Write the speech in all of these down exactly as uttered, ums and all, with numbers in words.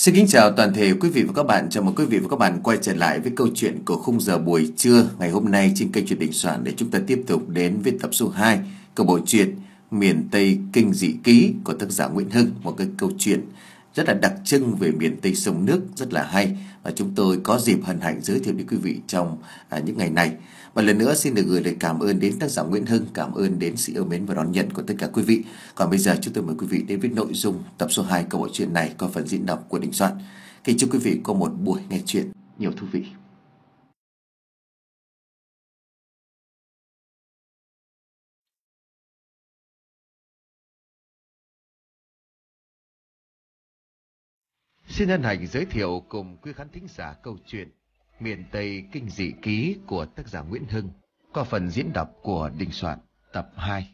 Xin kính chào toàn thể quý vị và các bạn. Chào mừng quý vị và các bạn quay trở lại với câu chuyện của khung giờ buổi trưa ngày hôm nay trên kênh Chuyện Đình Soạn, để chúng ta tiếp tục đến với tập số hai của bộ truyện Miền Tây Kinh Dị Ký của tác giả Nguyễn Hưng. Một cái câu chuyện rất là đặc trưng về miền Tây sông nước, rất là hay, và chúng tôi có dịp hân hạnh giới thiệu đến quý vị trong à, những ngày này. Và lần nữa xin được gửi lời cảm ơn đến tác giả Nguyễn Hưng, cảm ơn đến sự yêu mến và đón nhận của tất cả quý vị. Còn bây giờ chúng tôi mời quý vị đến với nội dung tập số hai của bộ truyện này có phần diễn đọc của Đình Soạn. Kính chúc quý vị có một buổi nghe chuyện nhiều thú vị. Xin hân hạnh giới thiệu cùng quý khán thính giả câu chuyện Miền Tây Kinh Dị Ký của tác giả Nguyễn Hưng qua phần diễn đọc của Đình Soạn tập hai.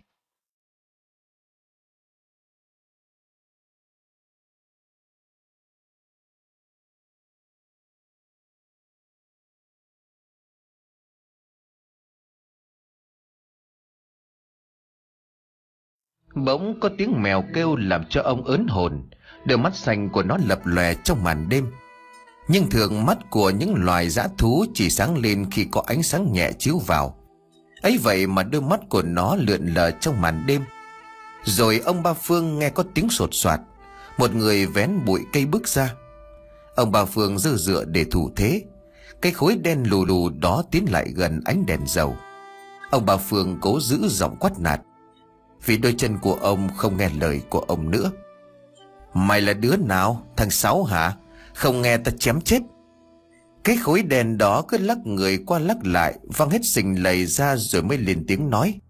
Bỗng có tiếng mèo kêu làm cho ông ớn hồn. Đôi mắt xanh của nó lập lòe trong màn đêm. Nhưng thường mắt của những loài dã thú chỉ sáng lên khi có ánh sáng nhẹ chiếu vào. Ấy vậy mà đôi mắt của nó lượn lờ trong màn đêm. Rồi ông Ba Phương nghe có tiếng sột soạt. Một người vén bụi cây bước ra. Ông Ba Phương giơ dựa để thủ thế. Cái khối đen lù lù đó tiến lại gần ánh đèn dầu. Ông Ba Phương cố giữ giọng quát nạt, vì đôi chân của ông không nghe lời của ông nữa. Mày là đứa nào, thằng Sáu hả? Không nghe ta chém chết. Cái khối đèn đó cứ lắc người qua lắc lại, văng hết sình lầy ra rồi mới lên tiếng nói.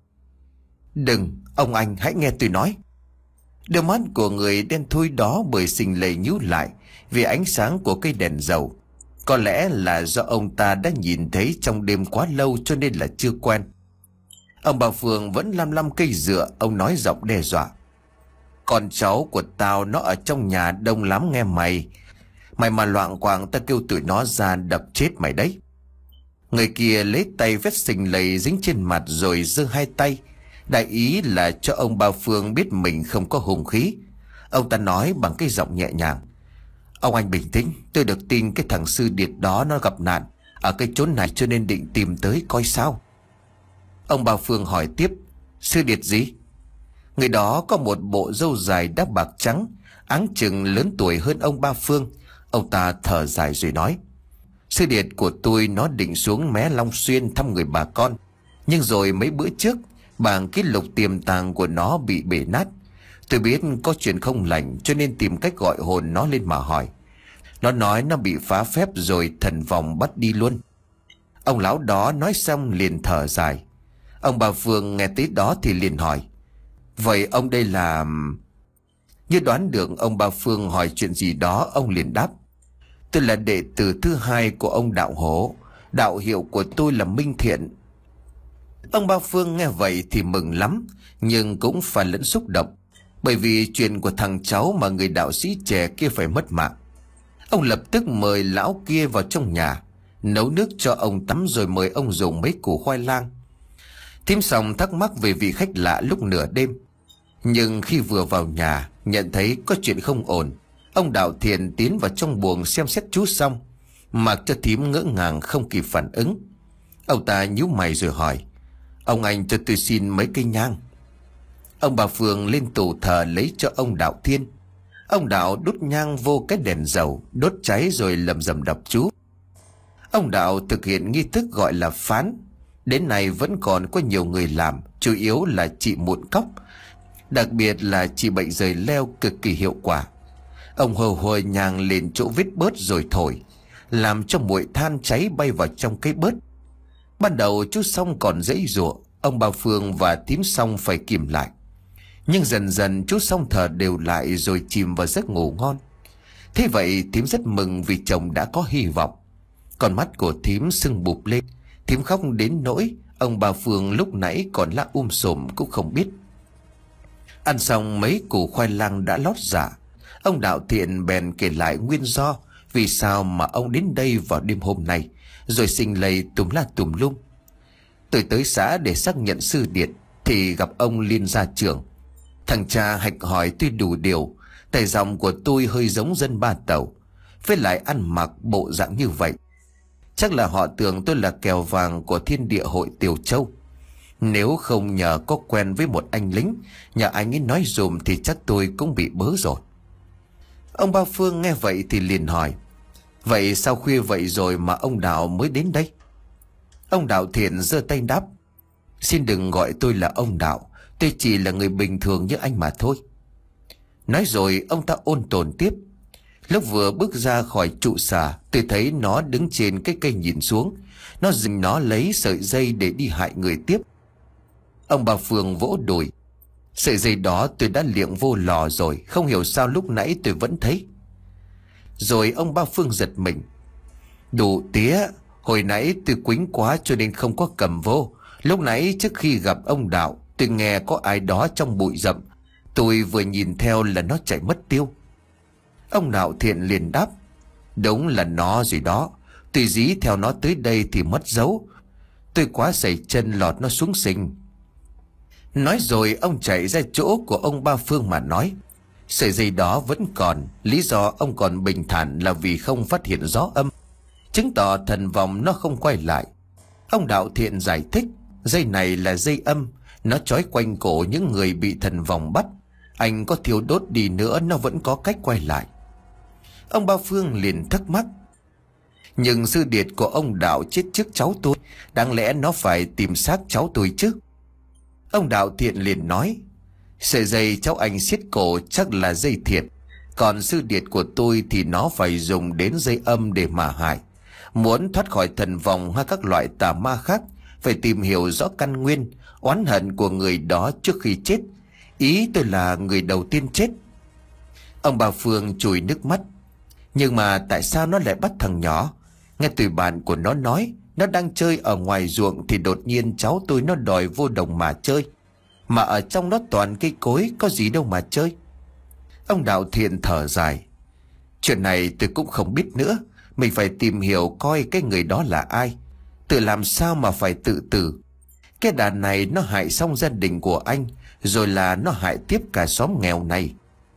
Đừng, ông anh hãy nghe tôi nói. Đôi mắt của người đen thui đó bởi sình lầy nhíu lại vì ánh sáng của cây đèn dầu. Có lẽ là do ông ta đã nhìn thấy trong đêm quá lâu cho nên là chưa quen. Ông Bà Phương vẫn lăm lăm cây dựa. Ông nói giọng đe dọa. Con cháu của tao nó ở trong nhà đông lắm nghe mày. Mày mà loạng quạng ta kêu tụi nó ra đập chết mày đấy. Người kia lấy tay vết sình lầy dính trên mặt rồi giơ hai tay, đại ý là cho ông Ba Phương biết mình không có hùng khí. Ông ta nói bằng cái giọng nhẹ nhàng. Ông anh bình tĩnh, tôi được tin cái thằng Sư Điệt đó nó gặp nạn ở cái chốn này cho nên định tìm tới coi sao. Ông Ba Phương hỏi tiếp. Sư Điệt gì? Người đó có một bộ râu dài đắp bạc trắng, áng chừng lớn tuổi hơn ông Ba Phương. Ông ta thở dài rồi nói. Sư Điệt của tôi nó định xuống mé Long Xuyên thăm người bà con. Nhưng rồi mấy bữa trước, bảng ký lục tiềm tàng của nó bị bể nát. Tôi biết có chuyện không lành cho nên tìm cách gọi hồn nó lên mà hỏi. Nó nói nó bị phá phép rồi thần vòng bắt đi luôn. Ông lão đó nói xong liền thở dài. Ông Bà Phương nghe tới đó thì liền hỏi. Vậy ông đây là... Như đoán được ông Ba Phương hỏi chuyện gì đó, ông liền đáp. Tôi là đệ tử thứ hai của ông Đạo Hổ. Đạo hiệu của tôi là Minh Thiện. Ông Ba Phương nghe vậy thì mừng lắm, nhưng cũng phải lẫn xúc động, bởi vì chuyện của thằng cháu mà người đạo sĩ trẻ kia phải mất mạng. Ông lập tức mời lão kia vào trong nhà, nấu nước cho ông tắm rồi mời ông dùng mấy củ khoai lang. Thím xong thắc mắc về vị khách lạ lúc nửa đêm. Nhưng khi vừa vào nhà, nhận thấy có chuyện không ổn, ông Đạo Thiền tiến vào trong buồng xem xét chú xong, mặc cho thím ngỡ ngàng không kịp phản ứng. Ông ta nhíu mày rồi hỏi. Ông anh cho tôi xin mấy cây nhang. Ông Bà Phương lên tủ thờ lấy cho ông Đạo Thiên. Ông Đạo đốt nhang vô cái đèn dầu, đốt cháy rồi lầm rầm đọc chú. Ông Đạo thực hiện nghi thức gọi là phán. Đến nay vẫn còn có nhiều người làm, chủ yếu là trị mụn cóc, đặc biệt là trị bệnh rời leo cực kỳ hiệu quả. Ông hờ hồi nhang lên chỗ vết bớt rồi thổi, làm cho muội than cháy bay vào trong cái bớt. Ban đầu chú Xong còn giãy giụa, ông Ba Phương và thím Xong phải kìm lại. Nhưng dần dần chú Xong thở đều lại rồi chìm vào giấc ngủ ngon. Thế vậy thím rất mừng vì chồng đã có hy vọng. Con mắt của thím sưng bụp lên, thím khóc đến nỗi ông Ba Phương lúc nãy còn la um sùm cũng không biết. Ăn xong mấy củ khoai lang đã lót dạ, ông Đạo Thiện bèn kể lại nguyên do vì sao mà ông đến đây vào đêm hôm nay, rồi xình lầy tùm la tùm lum. Tôi tới xã để xác nhận Sư Điệt thì gặp ông Liên gia trưởng. Thằng cha hạch hỏi tuy đủ điều, tài giọng của tôi hơi giống dân Ba Tàu. với lại ăn mặc bộ dạng như vậy. Chắc là họ tưởng tôi là kèo vàng của Thiên Địa Hội Tiểu Châu. Nếu không nhờ có quen với một anh lính, nhờ anh ấy nói dùm thì chắc tôi cũng bị bớ rồi. Ông Ba Phương nghe vậy thì liền hỏi: Vậy sao khuya vậy rồi mà ông Đạo mới đến đây? Ông Đạo Thiện giơ tay đáp: Xin đừng gọi tôi là ông Đạo, tôi chỉ là người bình thường như anh mà thôi. Nói rồi ông ta ôn tồn tiếp: Lúc vừa bước ra khỏi trụ sở, tôi thấy nó đứng trên cái cây nhìn xuống. Nó dình nó lấy sợi dây để đi hại người tiếp. Ông Ba Phương vỗ đùi: Sợi dây đó tôi đã liệng vô lò rồi, không hiểu sao lúc nãy tôi vẫn thấy. Rồi ông Ba Phương giật mình: Đủ tía, hồi nãy tôi quýnh quá cho nên không có cầm vô. Lúc nãy trước khi gặp ông Đạo, tôi nghe có ai đó trong bụi rậm. Tôi vừa nhìn theo là nó chạy mất tiêu. Ông Đạo Thiện liền đáp: Đúng là nó rồi đó. Tôi dí theo nó tới đây thì mất dấu. Tôi quá sẩy chân lọt nó xuống sình. Nói rồi ông chạy ra chỗ của ông Ba Phương mà nói: Sợi dây đó vẫn còn. Lý do ông còn bình thản là vì không phát hiện gió âm, chứng tỏ thần vòng nó không quay lại. Ông Đạo Thiện giải thích: Dây này là dây âm, nó trói quanh cổ những người bị thần vòng bắt. Anh có thiêu đốt đi nữa nó vẫn có cách quay lại. Ông Ba Phương liền thắc mắc: Nhưng sư điệt của ông Đạo chết trước cháu tôi, đáng lẽ nó phải tìm xác cháu tôi chứ? Ông Đạo Thiện liền nói: Sợi dây cháu anh siết cổ chắc là dây thiệt. Còn sư điệt của tôi thì nó phải dùng đến dây âm để mà hại. Muốn thoát khỏi thần vòng hay các loại tà ma khác, phải tìm hiểu rõ căn nguyên, oán hận của người đó trước khi chết. Ý tôi là người đầu tiên chết. Ông Ba Phương chùi nước mắt: Nhưng mà tại sao nó lại bắt thằng nhỏ? Nghe tụi bạn của nó nói, nó đang chơi ở ngoài ruộng thì đột nhiên cháu tôi nó đòi vô đồng mà chơi. Mà ở trong nó toàn cây cối, có gì đâu mà chơi. Ông Đạo Thiện thở dài: Chuyện này tôi cũng không biết nữa. Mình phải tìm hiểu coi cái người đó là ai. Tự làm sao mà phải tự tử. Cái đàn này nó hại xong gia đình của anh, rồi là nó hại tiếp cả xóm nghèo này.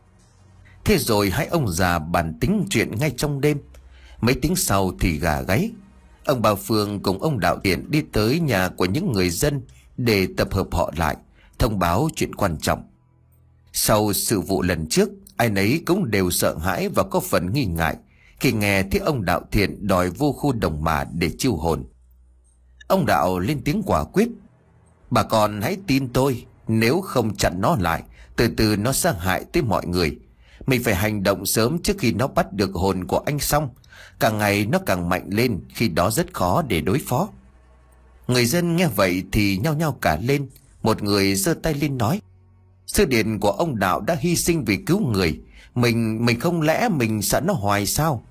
Thế rồi hai ông già bàn tính chuyện ngay trong đêm. Mấy tiếng sau thì gà gáy. Ông Ba Phương cùng ông Đạo Thiện đi tới nhà của những người dân để tập hợp họ lại, thông báo chuyện quan trọng. Sau sự vụ lần trước, ai nấy cũng đều sợ hãi và có phần nghi ngại khi nghe thấy ông Đạo Thiện đòi vô khu đồng mà để chiêu hồn. Ông Đạo lên tiếng quả quyết: Bà con hãy tin tôi, nếu không chặn nó lại, từ từ nó sẽ hại tới mọi người. Mình phải hành động sớm trước khi nó bắt được hồn của anh xong. Càng ngày nó càng mạnh lên, khi đó rất khó để đối phó. Người dân nghe vậy thì nhao nhao cả lên. Một người giơ tay lên nói: Sư điển của ông Đạo đã hy sinh vì cứu người. Mình mình không lẽ mình sợ nó hoài sao?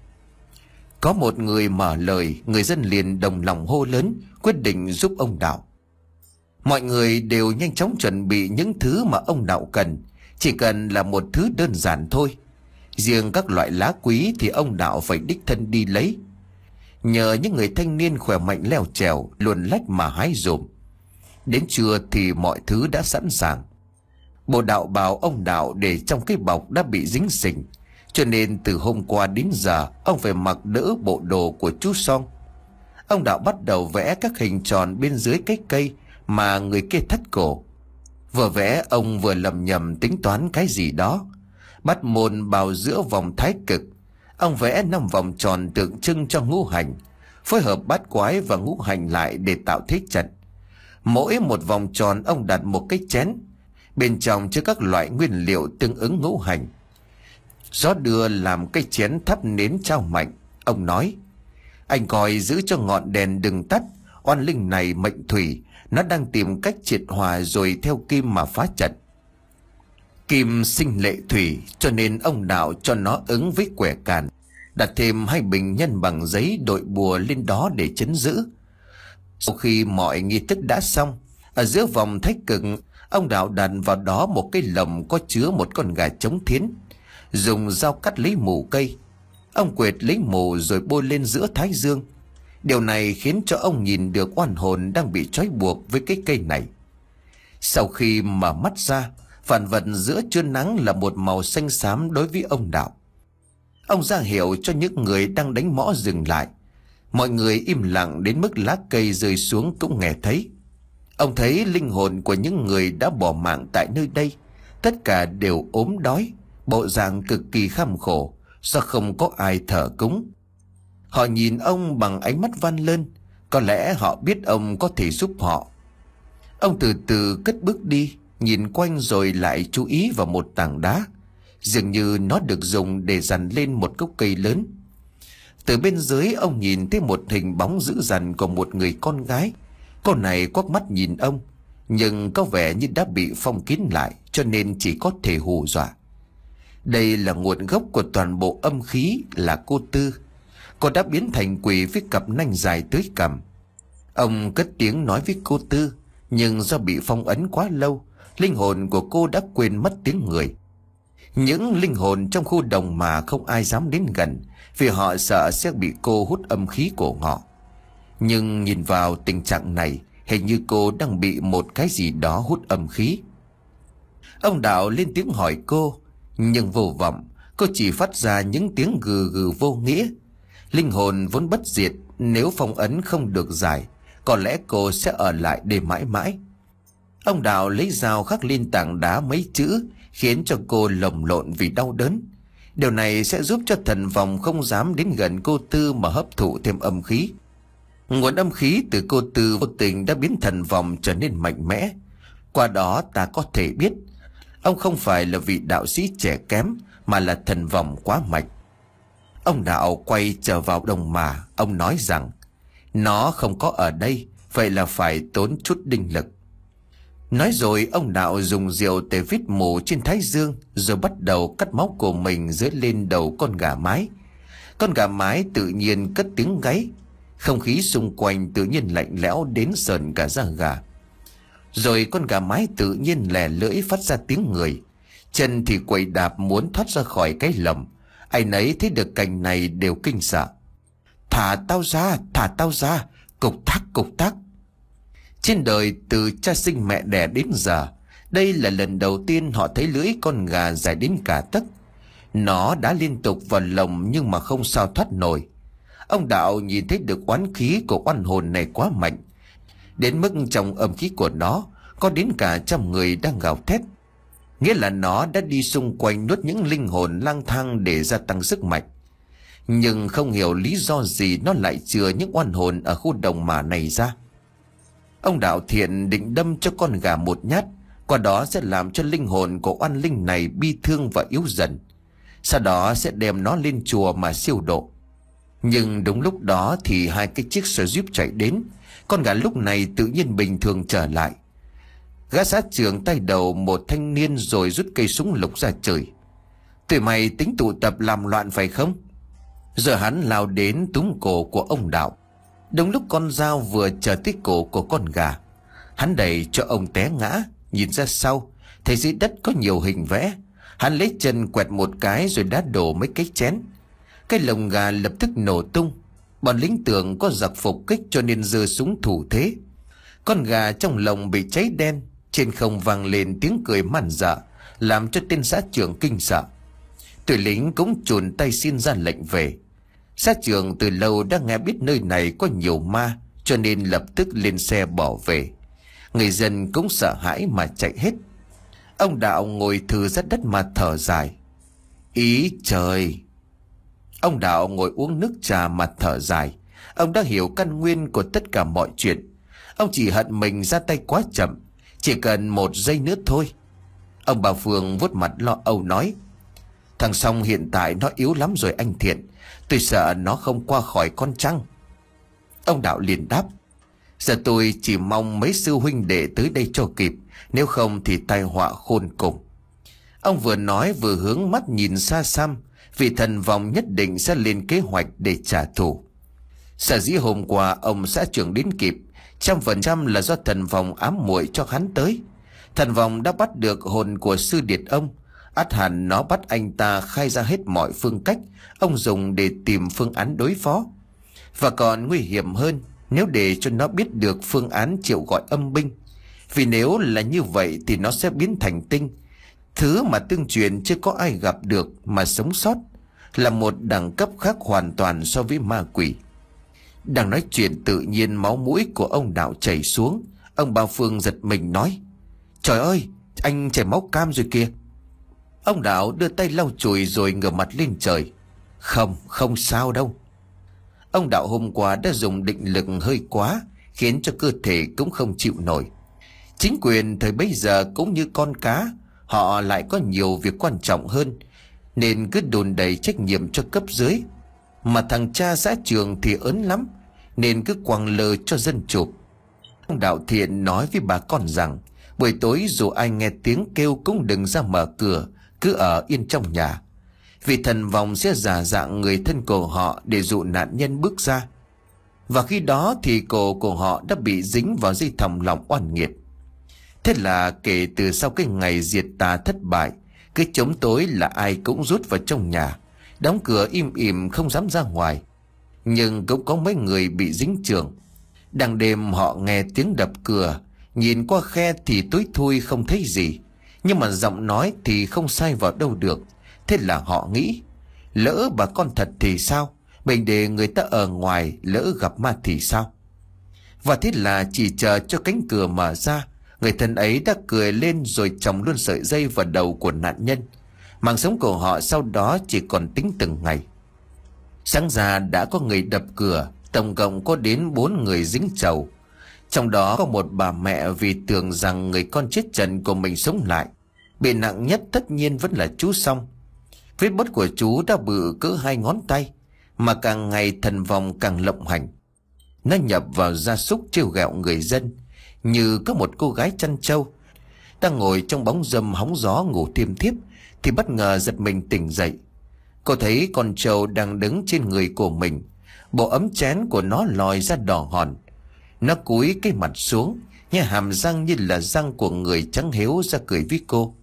Có một người mở lời, người dân liền đồng lòng hô lớn, quyết định giúp ông Đạo. Mọi người đều nhanh chóng chuẩn bị những thứ mà ông Đạo cần. Chỉ cần là một thứ đơn giản thôi. Riêng các loại lá quý thì ông Đạo phải đích thân đi lấy. Nhờ những người thanh niên khỏe mạnh leo trèo, luồn lách mà hái dùm. Đến trưa thì mọi thứ đã sẵn sàng. Bộ đạo bào ông Đạo để trong cái bọc đã bị dính sình, cho nên từ hôm qua đến giờ ông phải mặc đỡ bộ đồ của chú Song. Ông Đạo bắt đầu vẽ các hình tròn bên dưới cái cây mà người kia thắt cổ. Vừa vẽ ông vừa lầm nhầm tính toán cái gì đó. Bắt môn bào giữa vòng thái cực, ông vẽ năm vòng tròn tượng trưng cho ngũ hành, phối hợp bát quái và ngũ hành lại để tạo thế trận. Mỗi một vòng tròn ông đặt một cái chén, bên trong chứa các loại nguyên liệu tương ứng ngũ hành. Gió đưa làm cái chén thắp nến trao mạnh. Ông nói: Anh coi giữ cho ngọn đèn đừng tắt. Oan linh này mệnh thủy, nó đang tìm cách triệt hòa rồi theo kim mà phá trận. Kim sinh lệ thủy, cho nên ông Đạo cho nó ứng với quẻ càn, đặt thêm hai bình nhân bằng giấy đội bùa lên đó để trấn giữ. Sau khi mọi nghi thức đã xong, ở giữa vòng thái cực, ông Đạo đặt vào đó một cái lồng có chứa một con gà trống thiến. Dùng dao cắt lấy mủ cây. Ông quệt lấy mủ rồi bôi lên giữa thái dương. Điều này khiến cho ông nhìn được oan hồn đang bị trói buộc với cái cây này. Sau khi mở mắt ra, phản vật giữa trưa nắng là một màu xanh xám đối với ông Đạo. Ông ra hiệu cho những người đang đánh mõ dừng lại. Mọi người im lặng đến mức lá cây rơi xuống cũng nghe thấy. Ông thấy linh hồn của những người đã bỏ mạng tại nơi đây, tất cả đều ốm đói, bộ dạng cực kỳ kham khổ do không có ai thờ cúng. Họ nhìn ông bằng ánh mắt van lơn, có lẽ họ biết ông có thể giúp họ. Ông từ từ cất bước đi, nhìn quanh rồi lại chú ý vào một tảng đá, dường như nó được dùng để dằn lên một gốc cây lớn. Từ bên dưới ông nhìn thấy một hình bóng dữ dằn của một người con gái. Cô này quắc mắt nhìn ông, nhưng có vẻ như đã bị phong kín lại, cho nên chỉ có thể hù dọa. Đây là nguồn gốc của toàn bộ âm khí, là cô Tư. Cô đã biến thành quỷ với cặp nanh dài tới cằm. Ông cất tiếng nói với cô Tư, nhưng do bị phong ấn quá lâu, linh hồn của cô đã quên mất tiếng người. Những linh hồn trong khu đồng mà không ai dám đến gần, vì họ sợ sẽ bị cô hút âm khí của họ. Nhưng nhìn vào tình trạng này, hình như cô đang bị một cái gì đó hút âm khí. Ông Đạo lên tiếng hỏi cô, nhưng vô vọng. Cô chỉ phát ra những tiếng gừ gừ vô nghĩa. Linh hồn vốn bất diệt, nếu phong ấn không được giải, có lẽ cô sẽ ở lại để mãi mãi. Ông Đạo lấy dao khắc lên tảng đá mấy chữ, khiến cho cô lồng lộn vì đau đớn. Điều này sẽ giúp cho thần vòng không dám đến gần cô Tư mà hấp thụ thêm âm khí. Nguồn âm khí từ cô Tư vô tình đã biến thần vòng trở nên mạnh mẽ. Qua đó ta có thể biết, ông không phải là vị đạo sĩ trẻ kém, mà là thần vòng quá mạnh. Ông Đạo quay trở vào đồng mà, ông nói rằng, nó không có ở đây, vậy là phải tốn chút đinh lực. Nói rồi ông Đạo dùng rượu để vít mù trên thái dương, rồi bắt đầu cắt máu của mình dưới lên đầu con gà mái. Con gà mái tự nhiên cất tiếng gáy. Không khí xung quanh tự nhiên lạnh lẽo đến sờn cả da gà. Rồi con gà mái tự nhiên lè lưỡi phát ra tiếng người. Chân thì quậy đạp muốn thoát ra khỏi cái lồng. Ai nấy thấy được cảnh này đều kinh sợ. Thả tao ra, thả tao ra, cục thác, cục thác. Trên đời từ cha sinh mẹ đẻ đến giờ, đây là lần đầu tiên họ thấy lưỡi con gà dài đến cả tấc. Nó đã liên tục vào lồng nhưng mà không sao thoát nổi. Ông Đạo nhìn thấy được oán khí của oan hồn này quá mạnh, đến mức trong âm khí của nó có đến cả trăm người đang gào thét. Nghĩa là nó đã đi xung quanh nuốt những linh hồn lang thang để gia tăng sức mạnh. Nhưng không hiểu lý do gì nó lại chừa những oan hồn ở khu đồng mà này ra. Ông Đạo Thiện định đâm cho con gà một nhát, qua đó sẽ làm cho linh hồn của oan linh này bi thương và yếu dần. Sau đó sẽ đem nó lên chùa mà siêu độ. Nhưng đúng lúc đó thì hai cái chiếc xe jeep chạy đến. Con gà lúc này tự nhiên bình thường trở lại. Gã xã trưởng tay đầu một thanh niên rồi rút cây súng lục ra chửi. Tụi mày tính tụ tập làm loạn phải không? Giờ hắn lao đến túm cổ của ông Đạo. Đúng lúc con dao vừa chờ tới cổ của con gà, hắn đẩy cho ông té ngã. Nhìn ra sau, thấy dưới đất có nhiều hình vẽ. Hắn lấy chân quẹt một cái rồi đá đổ mấy cái chén. Cái lồng gà lập tức nổ tung. Bọn lính tưởng có giặc phục kích cho nên giơ súng thủ thế. Con gà trong lồng bị cháy đen. Trên không vang lên tiếng cười man dợ, làm cho tên xã trưởng kinh sợ. Tụi lính cũng chùn tay xin ra lệnh về. Xã trưởng từ lâu đã nghe biết nơi này có nhiều ma, cho nên lập tức lên xe bỏ về. Người dân cũng sợ hãi mà chạy hết. Ông Đạo ngồi thừ ra đất mà thở dài. Ý trời! Ông Đạo ngồi uống nước trà mà thở dài. Ông đã hiểu căn nguyên của tất cả mọi chuyện. Ông chỉ hận mình ra tay quá chậm. Chỉ cần một giây nữa thôi. Ông bà Phương vuốt mặt lo âu nói. Thằng Song hiện tại nó yếu lắm rồi anh Thiện. Tôi sợ nó không qua khỏi con trăng. Ông Đạo liền đáp. Giờ tôi chỉ mong mấy sư huynh đệ tới đây cho kịp. Nếu không thì tai họa khôn cùng. Ông vừa nói vừa hướng mắt nhìn xa xăm. Vì thần vòng nhất định sẽ lên kế hoạch để trả thù. Sở dĩ hôm qua ông xã trưởng đến kịp, trăm phần trăm là do thần vòng ám muội cho hắn tới. Thần vòng đã bắt được hồn của sư điệt ông. Ắt hẳn nó bắt anh ta khai ra hết mọi phương cách ông dùng để tìm phương án đối phó. Và còn nguy hiểm hơn nếu để cho nó biết được phương án triệu gọi âm binh. Vì nếu là như vậy thì nó sẽ biến thành tinh, thứ mà tương truyền chưa có ai gặp được mà sống sót. là một đẳng cấp khác hoàn toàn so với ma quỷ. Đang nói chuyện tự nhiên máu mũi của ông Đạo chảy xuống. Ông Ba Phương giật mình nói: Trời ơi, anh chảy máu cam rồi kìa. Ông Đạo đưa tay lau chùi rồi ngửa mặt lên trời: Không, không sao đâu. Ông Đạo hôm qua đã dùng định lực hơi quá, khiến cho cơ thể cũng không chịu nổi. Chính quyền thời bấy giờ cũng như con cá, họ lại có nhiều việc quan trọng hơn, nên cứ đùn đầy trách nhiệm cho cấp dưới. Mà thằng cha xã trường thì ớn lắm, nên cứ quăng lơ cho dân chụp. Ông Đạo Thiện nói với bà con rằng buổi tối dù ai nghe tiếng kêu cũng đừng ra mở cửa, cứ ở yên trong nhà, vì thần vong sẽ giả dạng người thân của họ để dụ nạn nhân bước ra. Và khi đó thì cổ của họ đã bị dính vào dây thòng lòng oan nghiệt. Thế là kể từ sau cái ngày diệt tà thất bại, cái trống tối là ai cũng rút vào trong nhà, đóng cửa im ỉm không dám ra ngoài. Nhưng cũng có mấy người bị dính chưởng. Đang đêm họ nghe tiếng đập cửa, nhìn qua khe thì tối thui không thấy gì, nhưng mà giọng nói thì không sai vào đâu được. Thế là họ nghĩ, lỡ bà con thật thì sao, mình để người ta ở ngoài, lỡ gặp ma thì sao. Và thế là chỉ chờ cho cánh cửa mở ra, người thân ấy đã cười lên rồi chồng luôn sợi dây vào đầu của nạn nhân. Mạng sống của họ sau đó chỉ còn tính từng ngày. Sáng ra đã có người đập cửa, tổng cộng có đến bốn người dính trầu. Trong đó có một bà mẹ vì tưởng rằng người con chết trần của mình sống lại. Bị nặng nhất tất nhiên vẫn là chú Song. Vết bớt của chú đã bự cỡ hai ngón tay, mà càng ngày thần vong càng lộng hành. Nó nhập vào gia súc trêu ghẹo người dân, như có một cô gái chăn trâu đang ngồi trong bóng râm hóng gió ngủ thiêm thiếp thì bất ngờ giật mình tỉnh dậy. Cô thấy con trâu đang đứng trên người của mình, bộ ấm chén của nó lòi ra đỏ hòn. Nó cúi cái mặt xuống, nhếch hàm răng như là răng của người trắng hiếu ra cười với cô: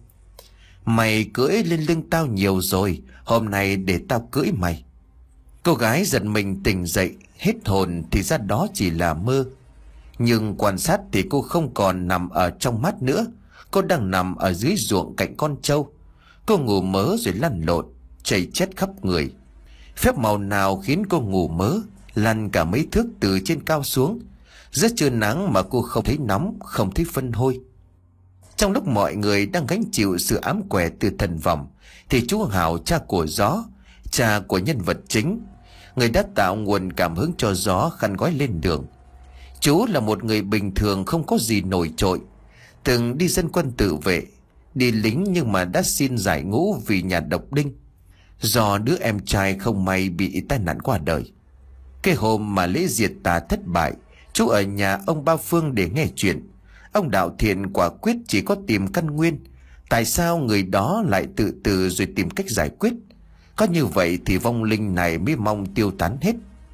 Mày cưỡi lên lưng tao nhiều rồi, hôm nay để tao cưỡi mày. Cô gái giật mình tỉnh dậy, hết hồn thì ra đó chỉ là mơ. Nhưng quan sát thì cô không còn nằm ở trong mắt nữa, cô đang nằm ở dưới ruộng cạnh con trâu. Cô ngủ mớ rồi lăn lộn, chảy chết khắp người. Phép màu nào khiến cô ngủ mớ, lăn cả mấy thước từ trên cao xuống. Rất trưa nắng mà cô không thấy nóng, không thấy phân hôi. Trong lúc mọi người đang gánh chịu sự ám quẻ từ thần vong, thì chú Hào, cha của Gió, cha của nhân vật chính, người đã tạo nguồn cảm hứng cho Gió khăn gói lên đường. Chú là một người bình thường không có gì nổi trội, từng đi dân quân tự vệ, đi lính nhưng mà đã xin giải ngũ vì nhà độc đinh, do đứa em trai không may bị tai nạn qua đời. Cái hôm mà lễ diệt tà thất bại, chú ở nhà ông Ba Phương để nghe chuyện. Ông Đạo Thiện quả quyết chỉ có tìm căn nguyên, tại sao người đó lại tự tử rồi tìm cách giải quyết. Có như vậy thì vong linh này mới mong tiêu tán hết.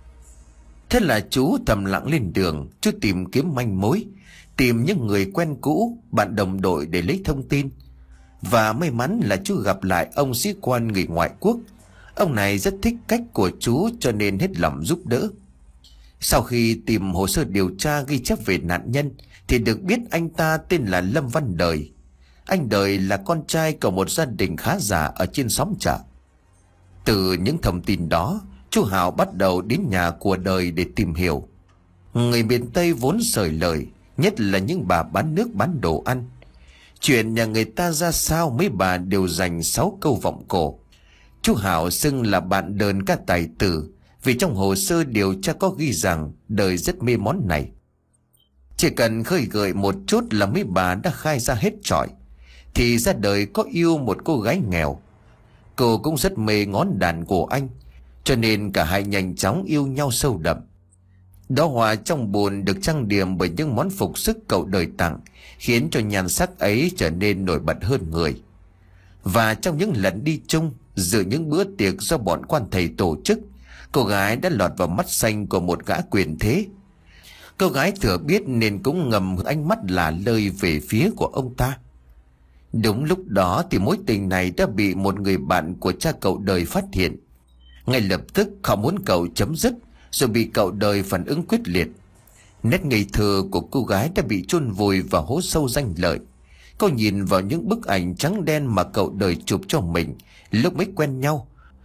Thế là chú thầm lặng lên đường, chú tìm kiếm manh mối, tìm những người quen cũ, bạn đồng đội để lấy thông tin. Và may mắn là chú gặp lại ông sĩ quan người ngoại quốc. Ông này rất thích cách của chú cho nên hết lòng giúp đỡ. Sau khi tìm hồ sơ điều tra ghi chép về nạn nhân thì được biết anh ta tên là Lâm Văn Đời. Anh Đời là con trai của một gia đình khá giả ở trên xóm chợ. Từ những thông tin đó, chú Hào bắt đầu đến nhà của Đời để tìm hiểu. Người miền Tây vốn sởi lời, nhất là những bà bán nước bán đồ ăn. Chuyện nhà người ta ra sao mấy bà đều dành sáu câu vọng cổ. Chú Hào xưng là bạn đờn ca tài tử, vì trong hồ sơ điều tra có ghi rằng Đời rất mê món này. Chỉ cần khơi gợi một chút là mấy bà đã khai ra hết trọi. Thì ra Đời có yêu một cô gái nghèo. Cô cũng rất mê ngón đàn của anh, cho nên cả hai nhanh chóng yêu nhau sâu đậm. Đó hoa trong bùn được trang điểm bởi những món phục sức cậu Đời tặng, khiến cho nhan sắc ấy trở nên nổi bật hơn người. Và trong những lần đi chung, dự những bữa tiệc do bọn quan thầy tổ chức, cô gái đã lọt vào mắt xanh của một gã quyền thế. Cô gái thừa biết nên cũng ngầm ánh mắt lả lơi về phía của ông ta. Đúng lúc đó thì mối tình này đã bị một người bạn của cha cậu Đời phát hiện. Ngay lập tức họ muốn cậu chấm dứt, rồi bị cậu Đời phản ứng quyết liệt. Nét ngây thơ của cô gái đã bị chôn vùi vào hố sâu danh lợi. Cô nhìn vào những bức ảnh trắng đen mà cậu Đời chụp cho mình lúc mới quen nhau,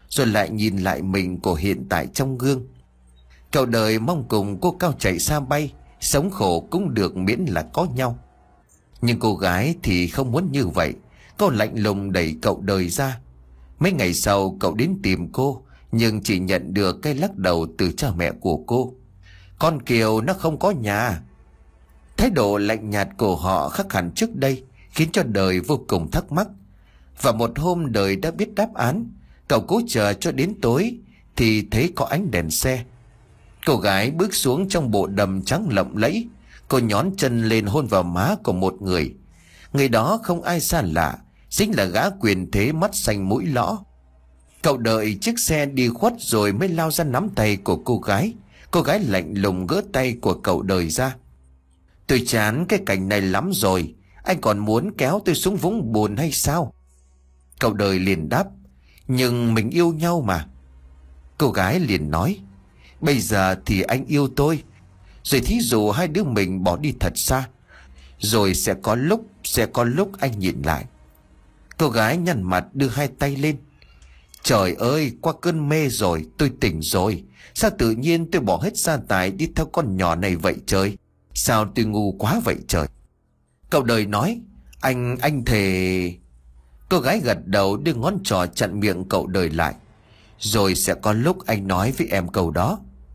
rồi lại nhìn lại mình của hiện tại trong gương. Cậu đời mong cùng cô cao chạy xa bay, sống khổ cũng được miễn là có nhau. Nhưng cô gái thì không muốn như vậy. Cô lạnh lùng đẩy cậu đời ra. Mấy ngày sau cậu đến tìm cô, nhưng chỉ nhận được cái lắc đầu từ cha mẹ của cô. Con Kiều nó không có nhà. Thái độ lạnh nhạt của họ khác hẳn trước đây, khiến cho đời vô cùng thắc mắc. Và một hôm đời đã biết đáp án. Cậu cố chờ cho đến tối thì thấy có ánh đèn xe. Cô gái bước xuống trong bộ đầm trắng lộng lẫy. Cô nhón chân lên hôn vào má của một người. Người đó không ai xa lạ, chính là gã quyền thế mắt xanh mũi lõ. Cậu đợi chiếc xe đi khuất rồi mới lao ra nắm tay của cô gái. Cô gái lạnh lùng gỡ tay của cậu đời ra. Tôi chán cái cảnh này lắm rồi. Anh còn muốn kéo tôi xuống vũng bùn hay sao? Cậu đời liền đáp, nhưng mình yêu nhau mà. Cô gái liền nói, bây giờ thì anh yêu tôi, rồi thí dụ hai đứa mình bỏ đi thật xa, rồi sẽ có lúc, sẽ có lúc anh nhìn lại. Cô gái nhăn mặt đưa hai tay lên. Trời ơi, qua cơn mê rồi, tôi tỉnh rồi. Sao tự nhiên tôi bỏ hết gia tài đi theo con nhỏ này vậy trời? Sao tôi ngu quá vậy trời? Cậu đời nói, anh, anh thề. Cô gái gật đầu đưa ngón trỏ chặn miệng cậu đời lại. Rồi sẽ có lúc anh nói với em câu đó.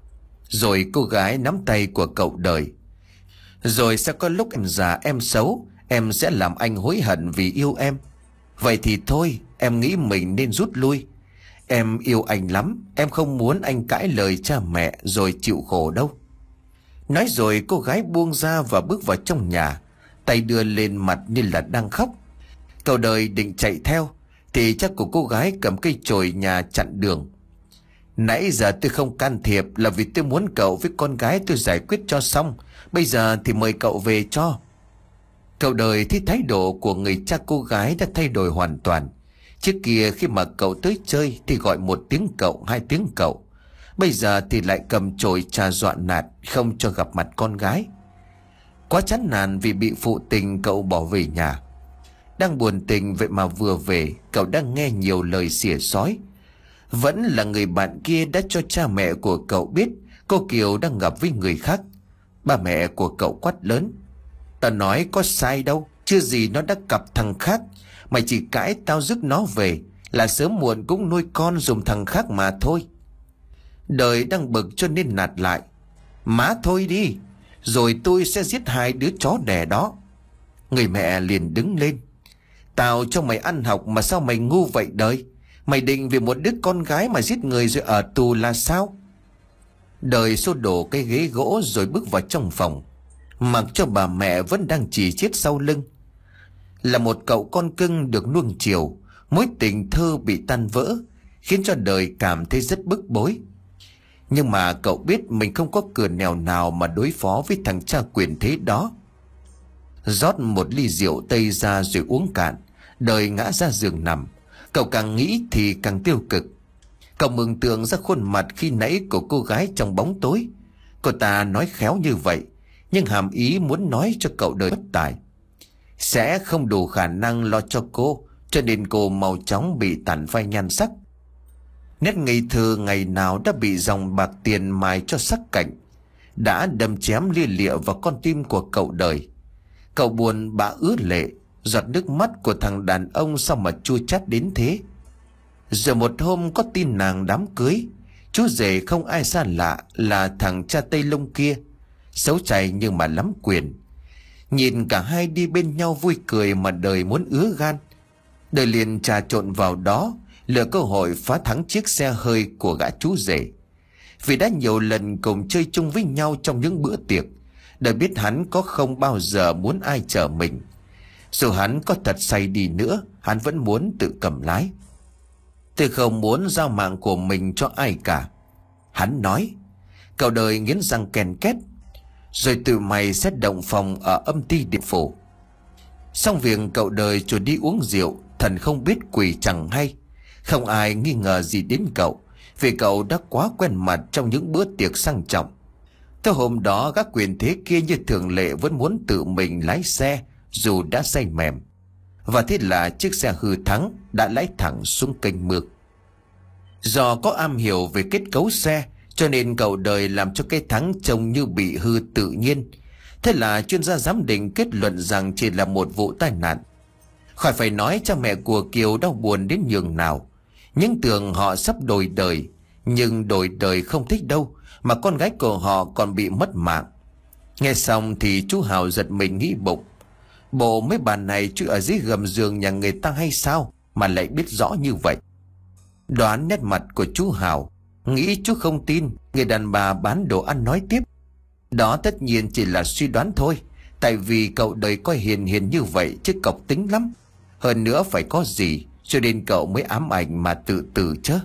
Rồi cô gái nắm tay của cậu đời. Rồi sẽ có lúc em già em xấu, em sẽ làm anh hối hận vì yêu em. Vậy thì thôi, em nghĩ mình nên rút lui. Em yêu anh lắm, em không muốn anh cãi lời cha mẹ rồi chịu khổ đâu. Nói rồi cô gái buông ra và bước vào trong nhà, tay đưa lên mặt như là đang khóc. Cậu đời định chạy theo thì chắc của cô gái cầm cây chổi nhà chặn đường. Nãy giờ tôi không can thiệp là vì tôi muốn cậu với con gái tôi giải quyết cho xong. Bây giờ thì mời cậu về cho. Cậu đời thấy thái độ của người cha cô gái đã thay đổi hoàn toàn. Trước kia khi mà cậu tới chơi thì gọi một tiếng cậu, hai tiếng cậu. Bây giờ thì lại cầm chổi trà dọa nạt, không cho gặp mặt con gái. Quá chán nản vì bị phụ tình, cậu bỏ về nhà. Đang buồn tình vậy mà vừa về, cậu đang nghe nhiều lời xỉa xói. Vẫn là người bạn kia đã cho cha mẹ của cậu biết cô Kiều đang gặp với người khác. Ba mẹ của cậu quát lớn, tao nói có sai đâu, chưa gì nó đã cặp thằng khác. Mày chỉ cãi tao rước nó về là sớm muộn cũng nuôi con dùng thằng khác mà thôi. Đời đang bực cho nên nạt lại, má thôi đi, rồi tôi sẽ giết hai đứa chó đẻ đó. Người mẹ liền đứng lên, tao cho mày ăn học mà sao mày ngu vậy đời? Mày định vì một đứa con gái mà giết người rồi ở tù là sao? Đời xô đổ cái ghế gỗ rồi bước vào trong phòng, mặc cho bà mẹ vẫn đang chỉ chiết sau lưng. Là một cậu con cưng được nuông chiều, mối tình thơ bị tan vỡ, khiến cho đời cảm thấy rất bức bối. Nhưng mà cậu biết mình không có cửa nẻo nào mà đối phó với thằng cha quyền thế đó. Rót một ly rượu tây ra rồi uống cạn, đời ngã ra giường nằm. Cậu càng nghĩ thì càng tiêu cực. Cậu mường tượng ra khuôn mặt khi nãy của cô gái trong bóng tối. Cô ta nói khéo như vậy, nhưng hàm ý muốn nói cho cậu đời bất tài. Sẽ không đủ khả năng lo cho cô, cho nên cô mau chóng bị tàn phai nhan sắc. Nét ngây thơ ngày nào đã bị dòng bạc tiền mài cho sắc cạnh, đã đâm chém lia lịa vào con tim của cậu đời. Cậu buồn bã ứa lệ, giọt nước mắt của thằng đàn ông sao mà chua chát đến thế. Rồi một hôm có tin nàng đám cưới, chú rể không ai xa lạ là thằng cha Tây Lông kia, xấu chày nhưng mà lắm quyền. Nhìn cả hai đi bên nhau vui cười mà đời muốn ứa gan. Đời liền trà trộn vào đó, lựa cơ hội phá thắng chiếc xe hơi của gã chú rể. Vì đã nhiều lần cùng chơi chung với nhau trong những bữa tiệc, đời biết hắn có không bao giờ muốn ai chở mình. Dù hắn có thật say đi nữa, hắn vẫn muốn tự cầm lái. Tôi không muốn giao mạng của mình cho ai cả, hắn nói. Cậu đời nghiến răng ken két. Rồi tụi mày sẽ động phòng ở âm ty địa phủ. Xong việc cậu đời chuồn đi uống rượu, thần không biết quỷ chẳng hay. Không ai nghi ngờ gì đến cậu, vì cậu đã quá quen mặt trong những bữa tiệc sang trọng. Tới hôm đó các quyền thế kia như thường lệ vẫn muốn tự mình lái xe dù đã say mềm. Và thế là chiếc xe hư thắng đã lái thẳng xuống kênh mương. Do có am hiểu về kết cấu xe, cho nên cậu đời làm cho cái thắng trông như bị hư tự nhiên. Thế là chuyên gia giám định kết luận rằng chỉ là một vụ tai nạn. Khỏi phải nói cha mẹ của Kiều đau buồn đến nhường nào. Những tưởng họ sắp đổi đời, nhưng đổi đời không thích đâu, mà con gái của họ còn bị mất mạng. Nghe xong thì chú Hào giật mình nghĩ bụng, bộ mấy bà này chứ ở dưới gầm giường nhà người ta hay sao mà lại biết rõ như vậy. Đoán nét mặt của chú Hào, nghĩ chú không tin. Người đàn bà bán đồ ăn nói tiếp, đó tất nhiên chỉ là suy đoán thôi, tại vì cậu đời coi hiền hiền như vậy chứ cọc tính lắm. Hơn nữa phải có gì cho nên cậu mới ám ảnh mà tự tử chứ.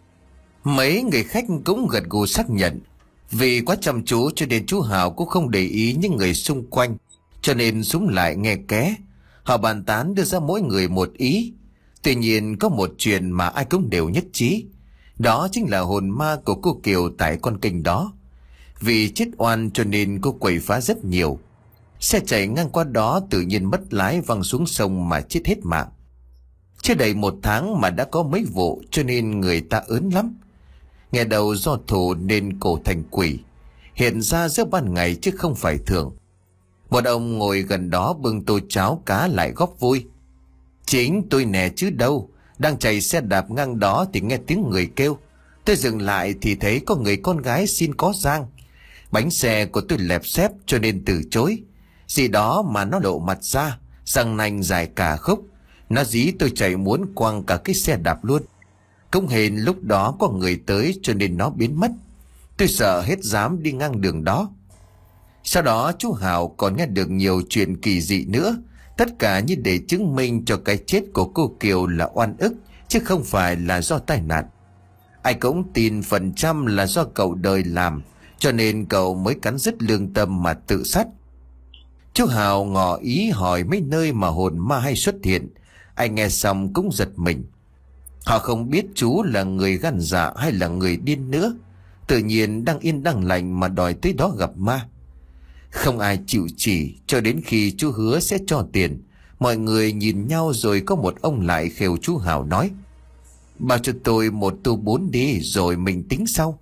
Mấy người khách cũng gật gù xác nhận. Vì quá chăm chú cho nên chú Hào cũng không để ý những người xung quanh, cho nên súng lại nghe ké. Họ bàn tán đưa ra mỗi người một ý. Tuy nhiên có một chuyện mà ai cũng đều nhất trí, đó chính là hồn ma của cô Kiều tại con kênh đó. Vì chết oan cho nên cô quậy phá rất nhiều. Xe chạy ngang qua đó tự nhiên mất lái văng xuống sông mà chết hết mạng. Chưa đầy một tháng mà đã có mấy vụ, cho nên người ta ớn lắm. Nghe đầu do thù nên cổ thành quỷ, hiện ra giữa ban ngày chứ không phải thường. Một ông ngồi gần đó bưng tô cháo cá lại góp vui. Chính tôi nè chứ đâu, đang chạy xe đạp ngang đó thì nghe tiếng người kêu. Tôi dừng lại thì thấy có người con gái xin có giang. Bánh xe của tôi lẹp xép cho nên từ chối. Gì đó mà nó lộ mặt ra, răng nanh dài cả khúc. Nó dí tôi chạy muốn quăng cả cái xe đạp luôn. Cũng hên lúc đó có người tới cho nên nó biến mất. Tôi sợ hết dám đi ngang đường đó. Sau đó chú Hào còn nghe được nhiều chuyện kỳ dị nữa, tất cả như để chứng minh cho cái chết của cô Kiều là oan ức chứ không phải là do tai nạn. Ai cũng tin phần trăm là do cậu đời làm, cho nên cậu mới cắn rứt lương tâm mà tự sát. Chú Hào ngỏ ý hỏi mấy nơi mà hồn ma hay xuất hiện. Anh nghe xong cũng giật mình. Họ không biết chú là người gan dạ hay là người điên nữa, tự nhiên đang yên đang lành mà đòi tới đó gặp ma. Không ai chịu chỉ cho đến khi chú hứa sẽ cho tiền. Mọi người nhìn nhau rồi có một ông lại khều chú Hào nói: "Bao cho tôi một tô bún đi rồi mình tính sau."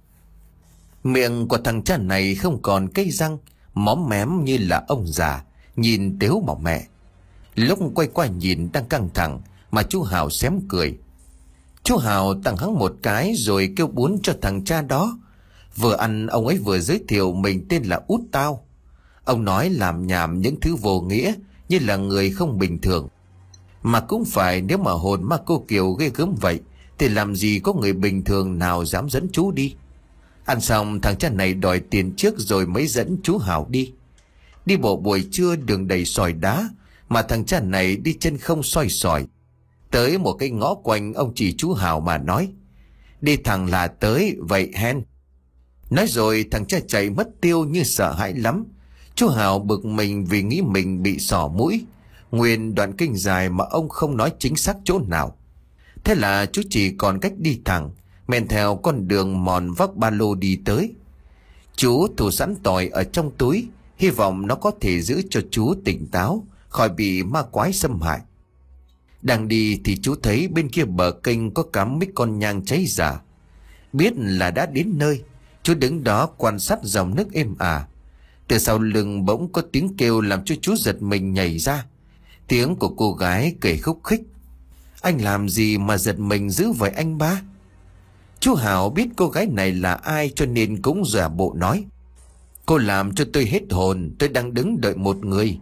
Miệng của thằng cha này không còn cây răng, móm mém như là ông già, nhìn tếu mỏng mẹ. Lúc quay qua nhìn đang căng thẳng mà chú Hào xém cười. Chú Hào tặng hắn một cái rồi kêu bún cho thằng cha đó. Vừa ăn ông ấy vừa giới thiệu mình tên là Út Tao. Ông nói làm nhảm những thứ vô nghĩa như là người không bình thường. Mà cũng phải, nếu mà hồn ma cô Kiều ghê gớm vậy thì làm gì có người bình thường nào dám dẫn chú đi. Ăn xong thằng cha này đòi tiền trước rồi mới dẫn chú Hào đi. Đi bộ buổi trưa đường đầy sỏi đá, mà thằng cha này đi chân không soi sỏi. Tới một cái ngõ quanh, ông chỉ chú Hào mà nói: "Đi thẳng là tới vậy hen." Nói rồi thằng cha chạy mất tiêu như sợ hãi lắm. Chú Hào bực mình vì nghĩ mình bị xỏ mũi. Nguyên đoạn kinh dài mà ông không nói chính xác chỗ nào. Thế là chú chỉ còn cách đi thẳng, men theo con đường mòn vác ba lô đi tới. Chú thủ sẵn tỏi ở trong túi, hy vọng nó có thể giữ cho chú tỉnh táo, khỏi bị ma quái xâm hại. Đang đi thì chú thấy bên kia bờ kênh có cắm mấy con nhang cháy giả. Biết là đã đến nơi, chú đứng đó quan sát dòng nước êm ả. Từ sau lưng bỗng có tiếng kêu làm cho chú giật mình nhảy ra. Tiếng của cô gái kể khúc khích: "Anh làm gì mà giật mình dữ vậy anh ba?" Chú Hào biết cô gái này là ai cho nên cũng giả bộ nói: "Cô làm cho tôi hết hồn, tôi đang đứng đợi một người."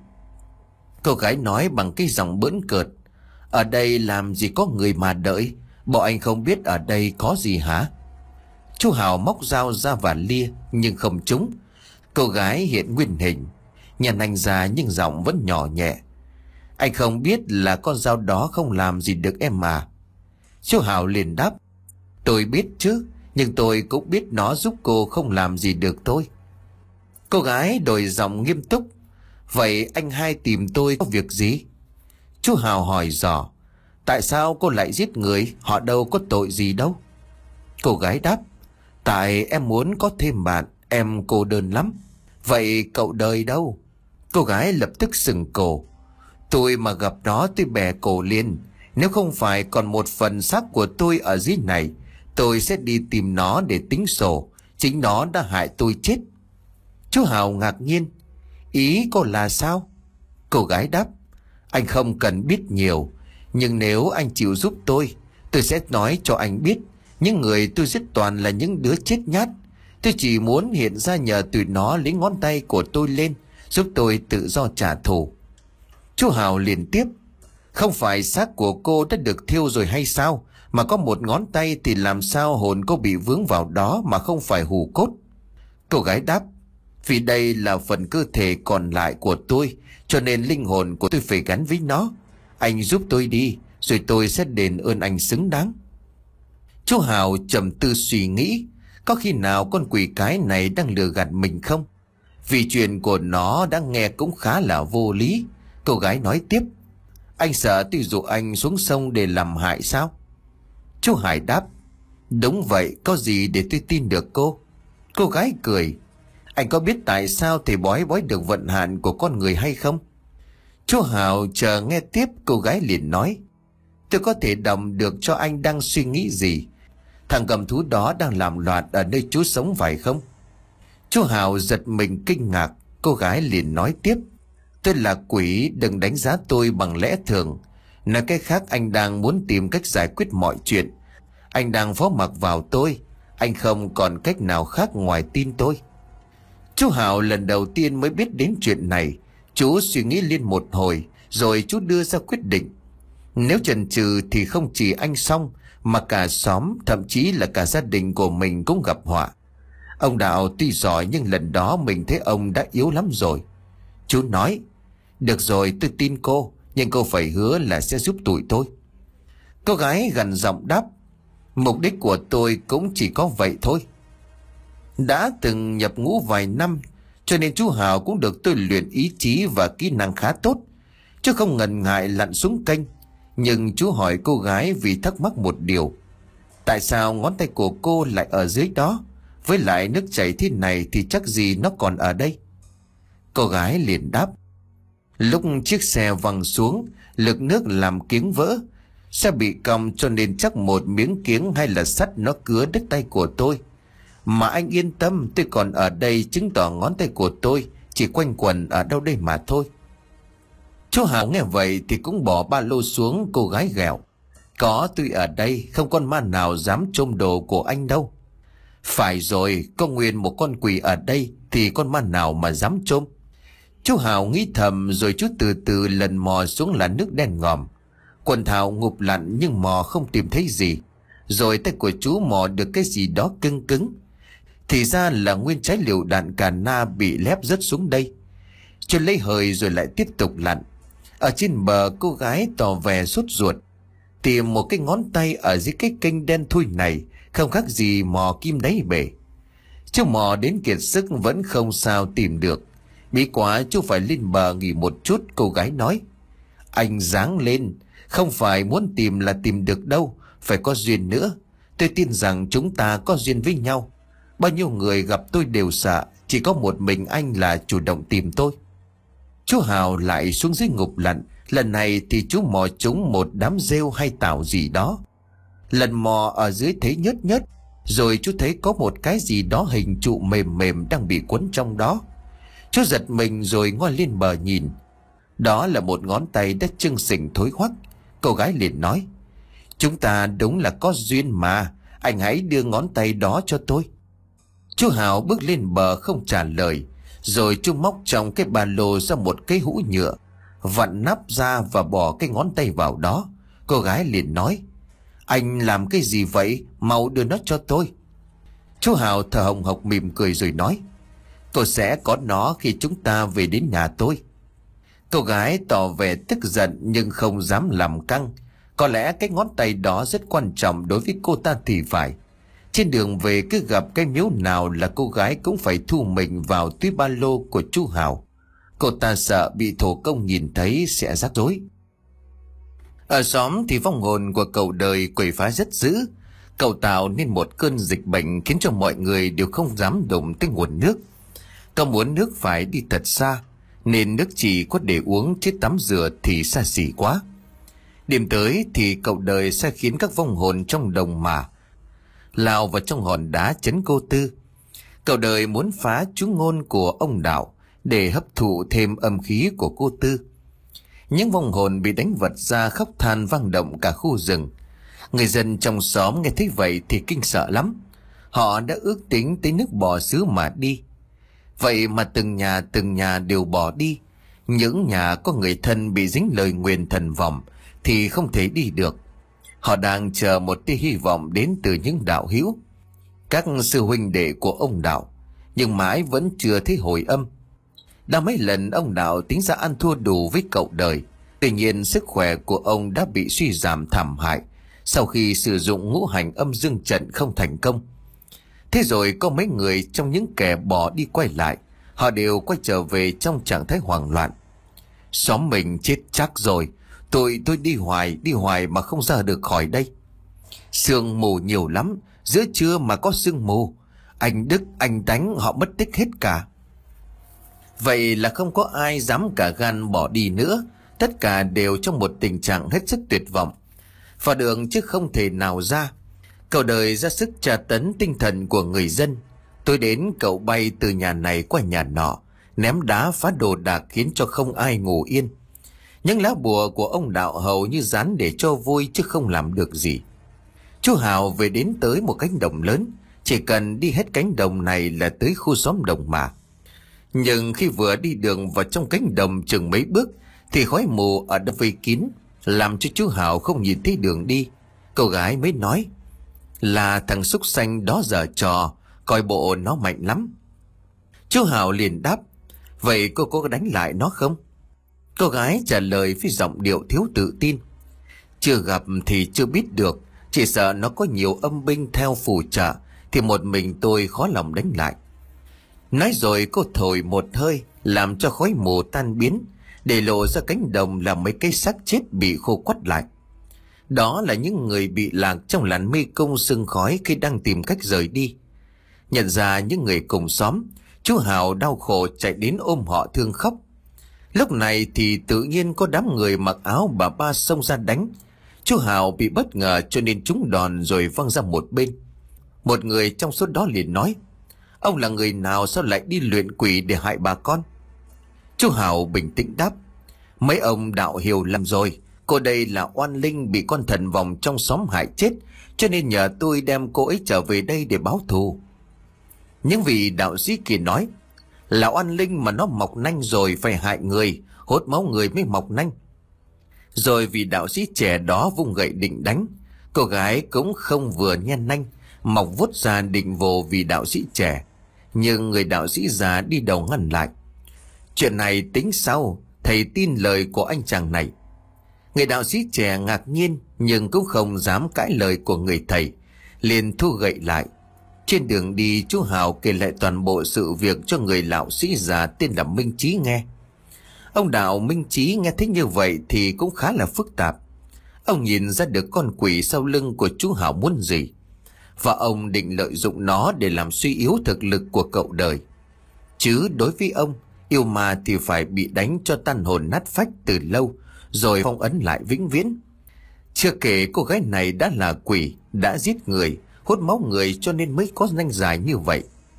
Cô gái nói bằng cái giọng bỡn cợt: "Ở đây làm gì có người mà đợi, bộ anh không biết ở đây có gì hả?" Chú Hào móc dao ra và lia nhưng không trúng. Cô gái hiện nguyên hình, nhăn anh ra nhưng giọng vẫn nhỏ nhẹ: "Anh không biết là con dao đó không làm gì được em à?" Chú Hào liền đáp: "Tôi biết chứ, nhưng tôi cũng biết nó giúp cô không làm gì được tôi." Cô gái đổi giọng nghiêm túc: "Vậy anh hai tìm tôi có việc gì?" Chú Hào hỏi dò: "Tại sao cô lại giết người, họ đâu có tội gì đâu." Cô gái đáp: "Tại em muốn có thêm bạn, em cô đơn lắm." "Vậy cậu đời đâu?" Cô gái lập tức sừng cổ: "Tôi mà gặp nó tôi bẻ cổ liền. Nếu không phải còn một phần xác của tôi ở dưới này Tôi sẽ đi tìm nó để tính sổ. Chính nó đã hại tôi chết. Chú Hào ngạc nhiên. Ý cô là sao? Cô gái đáp. Anh không cần biết nhiều, nhưng nếu anh chịu giúp tôi, tôi sẽ nói cho anh biết. Những người tôi giết toàn là những đứa chết nhát. Tôi chỉ muốn hiện ra nhờ tụi nó lấy ngón tay của tôi lên, giúp tôi tự do trả thù. Chú Hào liền tiếp. Không phải xác của cô đã được thiêu rồi hay sao? Mà có một ngón tay thì làm sao hồn cô bị vướng vào đó mà không phải hù cốt? Cô gái đáp. Vì đây là phần cơ thể còn lại của tôi, cho nên linh hồn của tôi phải gắn với nó. Anh giúp tôi đi, rồi tôi sẽ đền ơn anh xứng đáng. Chú Hào trầm tư suy nghĩ, có khi nào con quỷ cái này đang lừa gạt mình không? Vì chuyện của nó đã nghe cũng khá là vô lý. Cô gái nói tiếp. Anh sợ tôi dụ anh xuống sông để làm hại sao? Chú Hải đáp. Đúng vậy, có gì để tôi tin được cô? Cô gái cười. Anh có biết tại sao thầy bói bói được vận hạn của con người hay không? Chú Hào chờ nghe tiếp. Cô gái liền nói. Tôi có thể đọc được cho anh đang suy nghĩ gì. Thằng cầm thú đó đang làm loạn ở nơi chú sống phải không? Chú Hào giật mình kinh ngạc. Cô gái liền nói tiếp. Tôi là quỷ, đừng đánh giá tôi bằng lẽ thường. Nói cách khác, anh đang muốn tìm cách giải quyết mọi chuyện. Anh đang phó mặc vào tôi. Anh không còn cách nào khác ngoài tin tôi. Chú Hào lần đầu tiên mới biết đến chuyện này. Chú suy nghĩ liên một hồi, rồi chú đưa ra quyết định. Nếu chần chừ thì không chỉ anh xong, mà cả xóm, thậm chí là cả gia đình của mình cũng gặp họa. Ông Đạo tuy giỏi, nhưng lần đó mình thấy ông đã yếu lắm rồi. Chú nói. Được rồi, tôi tin cô, nhưng cô phải hứa là sẽ giúp tụi tôi. Cô gái gằn giọng đáp. Mục đích của tôi cũng chỉ có vậy thôi. Đã từng nhập ngũ vài năm, cho nên chú Hào cũng được tôi luyện ý chí và kỹ năng khá tốt, chứ không ngần ngại lặn xuống kênh. Nhưng chú hỏi cô gái vì thắc mắc một điều. Tại sao ngón tay của cô lại ở dưới đó? Với lại nước chảy thế này thì chắc gì nó còn ở đây. Cô gái liền đáp. Lúc chiếc xe văng xuống, lực nước làm kiếng vỡ. Xe bị cong cho nên chắc một miếng kiếng hay là sắt nó cứa đứt tay của tôi. Mà anh yên tâm, tôi còn ở đây, chứng tỏ ngón tay của tôi chỉ quanh quẩn ở đâu đây mà thôi. Chú Hào nghe vậy thì cũng bỏ ba lô xuống. Cô gái ghẹo. Có tôi ở đây, không con ma nào dám trộm đồ của anh đâu. Phải rồi, có nguyên một con quỷ ở đây thì con ma nào mà dám trộm. Chú Hào nghĩ thầm, rồi chú từ từ lần mò xuống làn nước đen ngòm. Quần thảo ngụp lặn nhưng mò không tìm thấy gì. Rồi tay của chú mò được cái gì đó cứng cứng. Thì ra là nguyên trái liều đạn cà na bị lép rớt xuống đây. Chú lấy hơi rồi lại tiếp tục lặn. Ở trên bờ, cô gái tỏ vẻ sốt ruột. Tìm một cái ngón tay ở dưới cái kênh đen thui này không khác gì mò kim đáy bể. Chú mò đến kiệt sức vẫn không sao tìm được. Bí quá, chú phải lên bờ nghỉ một chút. Cô gái nói. Anh ráng lên, không phải muốn tìm là tìm được đâu, phải có duyên nữa. Tôi tin rằng chúng ta có duyên với nhau. Bao nhiêu người gặp tôi đều sợ, chỉ có một mình anh là chủ động tìm tôi. Chú Hào lại xuống dưới ngục lặn. Lần này thì chú mò trúng một đám rêu hay tảo gì đó. Lần mò ở dưới thấy nhớt nhớt, rồi chú thấy có một cái gì đó hình trụ mềm mềm đang bị quấn trong đó. Chú giật mình rồi ngoi lên bờ nhìn. Đó là một ngón tay đã chưng xình thối hoắc. Cô gái liền nói. Chúng ta đúng là có duyên mà, anh hãy đưa ngón tay đó cho tôi. Chú Hào bước lên bờ không trả lời. Rồi chú móc trong cái ba lô ra một cái hũ nhựa, vặn nắp ra và bỏ cái ngón tay vào đó. Cô gái liền nói. Anh làm cái gì vậy? Mau đưa nó cho tôi. Chú Hào thở hồng hộc mỉm cười rồi nói. Tôi sẽ có nó khi chúng ta về đến nhà tôi. Cô gái tỏ vẻ tức giận nhưng không dám làm căng. Có lẽ cái ngón tay đó rất quan trọng đối với cô ta thì phải. Trên đường về cứ gặp cái miếu nào là cô gái cũng phải thu mình vào túi ba lô của chú Hào. Cô ta sợ bị thổ công nhìn thấy sẽ rắc rối. Ở xóm thì vong hồn của cậu Đời quậy phá rất dữ. Cậu tạo nên một cơn dịch bệnh khiến cho mọi người đều không dám đụng tới nguồn nước. Cậu muốn nước phải đi thật xa, nên nước chỉ có để uống chứ tắm rửa thì xa xỉ quá. Đêm tới thì cậu Đời sẽ khiến các vong hồn trong đồng mà lao vào trong hòn đá trấn cô Tư. Cậu đời muốn phá chú ngôn của ông Đạo để hấp thụ thêm âm khí của cô Tư. Những vong hồn bị đánh vật ra khóc than vang động cả khu rừng. Người dân trong xóm nghe thấy vậy thì kinh sợ lắm. Họ đã ước tính tới nước Bò xứ mà đi. Vậy mà từng nhà từng nhà đều bỏ đi. Những nhà có người thân bị dính lời nguyền thần vòng thì không thể đi được. Họ đang chờ một tia hy vọng đến từ những đạo hữu, các sư huynh đệ của ông Đạo, nhưng mãi vẫn chưa thấy hồi âm. Đã mấy lần ông Đạo tính ra ăn thua đủ với cậu đời. Tuy nhiên sức khỏe của ông đã bị suy giảm thảm hại sau khi sử dụng ngũ hành âm dương trận không thành công. Thế rồi có mấy người trong những kẻ bỏ đi quay lại, họ đều quay trở về trong trạng thái hoảng loạn. Xóm mình chết chắc rồi, tôi tôi đi hoài đi hoài mà không ra được khỏi đây. Sương mù nhiều lắm, giữa trưa mà có sương mù. Anh Đức, anh Đánh họ mất tích hết cả. Vậy là không có ai dám cả gan bỏ đi nữa. Tất cả đều trong một tình trạng hết sức tuyệt vọng. Vào đường chứ không thể nào ra. Cậu đời ra sức tra tấn tinh thần của người dân. Tôi đến cậu bay từ nhà này qua nhà nọ, ném đá phá đồ đạc khiến cho không ai ngủ yên. Những lá bùa của ông Đạo hầu như dán để cho vui chứ không làm được gì. Chú Hào về đến tới một cánh đồng lớn, chỉ cần đi hết cánh đồng này là tới khu xóm Đồng Mà. Nhưng khi vừa đi đường vào trong cánh đồng chừng mấy bước thì khói mù ở đó vây kín, làm cho chú Hào không nhìn thấy đường đi. Cô gái mới nói là thằng súc sanh đó giở trò, coi bộ nó mạnh lắm. Chú Hào liền đáp, vậy cô có đánh lại nó không? Cô gái trả lời với giọng điệu thiếu tự tin, chưa gặp thì chưa biết được, chỉ sợ nó có nhiều âm binh theo phù trợ thì một mình tôi khó lòng đánh lại. Nói rồi cô thổi một hơi làm cho khói mù tan biến, để lộ ra cánh đồng là mấy cái xác chết bị khô quắt lại. Đó là những người bị lạc trong làn mê cung sương khói khi đang tìm cách rời đi. Nhận ra những người cùng xóm, chú Hào đau khổ chạy đến ôm họ thương khóc. Lúc này thì tự nhiên có đám người mặc áo bà ba xông ra đánh. Chú Hào bị bất ngờ cho nên trúng đòn rồi văng ra một bên. Một người trong số đó liền nói, ông là người nào sao lại đi luyện quỷ để hại bà con? Chú Hào bình tĩnh đáp, mấy ông đạo hiểu lầm rồi, cô đây là oan linh bị con thần vòng trong xóm hại chết, cho nên nhờ tôi đem cô ấy trở về đây để báo thù. Những vị đạo sĩ kia nói, là oan linh mà nó mọc nanh rồi phải hại người, hốt máu người mới mọc nanh. Rồi vị đạo sĩ trẻ đó vung gậy định đánh, cô gái cũng không vừa nhen nanh, mọc vuốt ra định vồ vị đạo sĩ trẻ, nhưng người đạo sĩ già đi đầu ngăn lại. Chuyện này tính sau, thầy tin lời của anh chàng này. Người đạo sĩ trẻ ngạc nhiên nhưng cũng không dám cãi lời của người thầy, liền thu gậy lại. Trên đường đi, chú Hào kể lại toàn bộ sự việc cho người đạo sĩ già tên là Minh Chí nghe. Ông đạo Minh Chí nghe thấy như vậy thì cũng khá là phức tạp. Ông nhìn ra được con quỷ sau lưng của chú Hào muốn gì, và ông định lợi dụng nó để làm suy yếu thực lực của cậu đời. Chứ đối với ông, yêu ma thì phải bị đánh cho tan hồn nát phách từ lâu, rồi phong ấn lại vĩnh viễn. Chưa kể cô gái này đã là quỷ, đã giết người, hút máu người cho nên mới có nanh dài như vậy.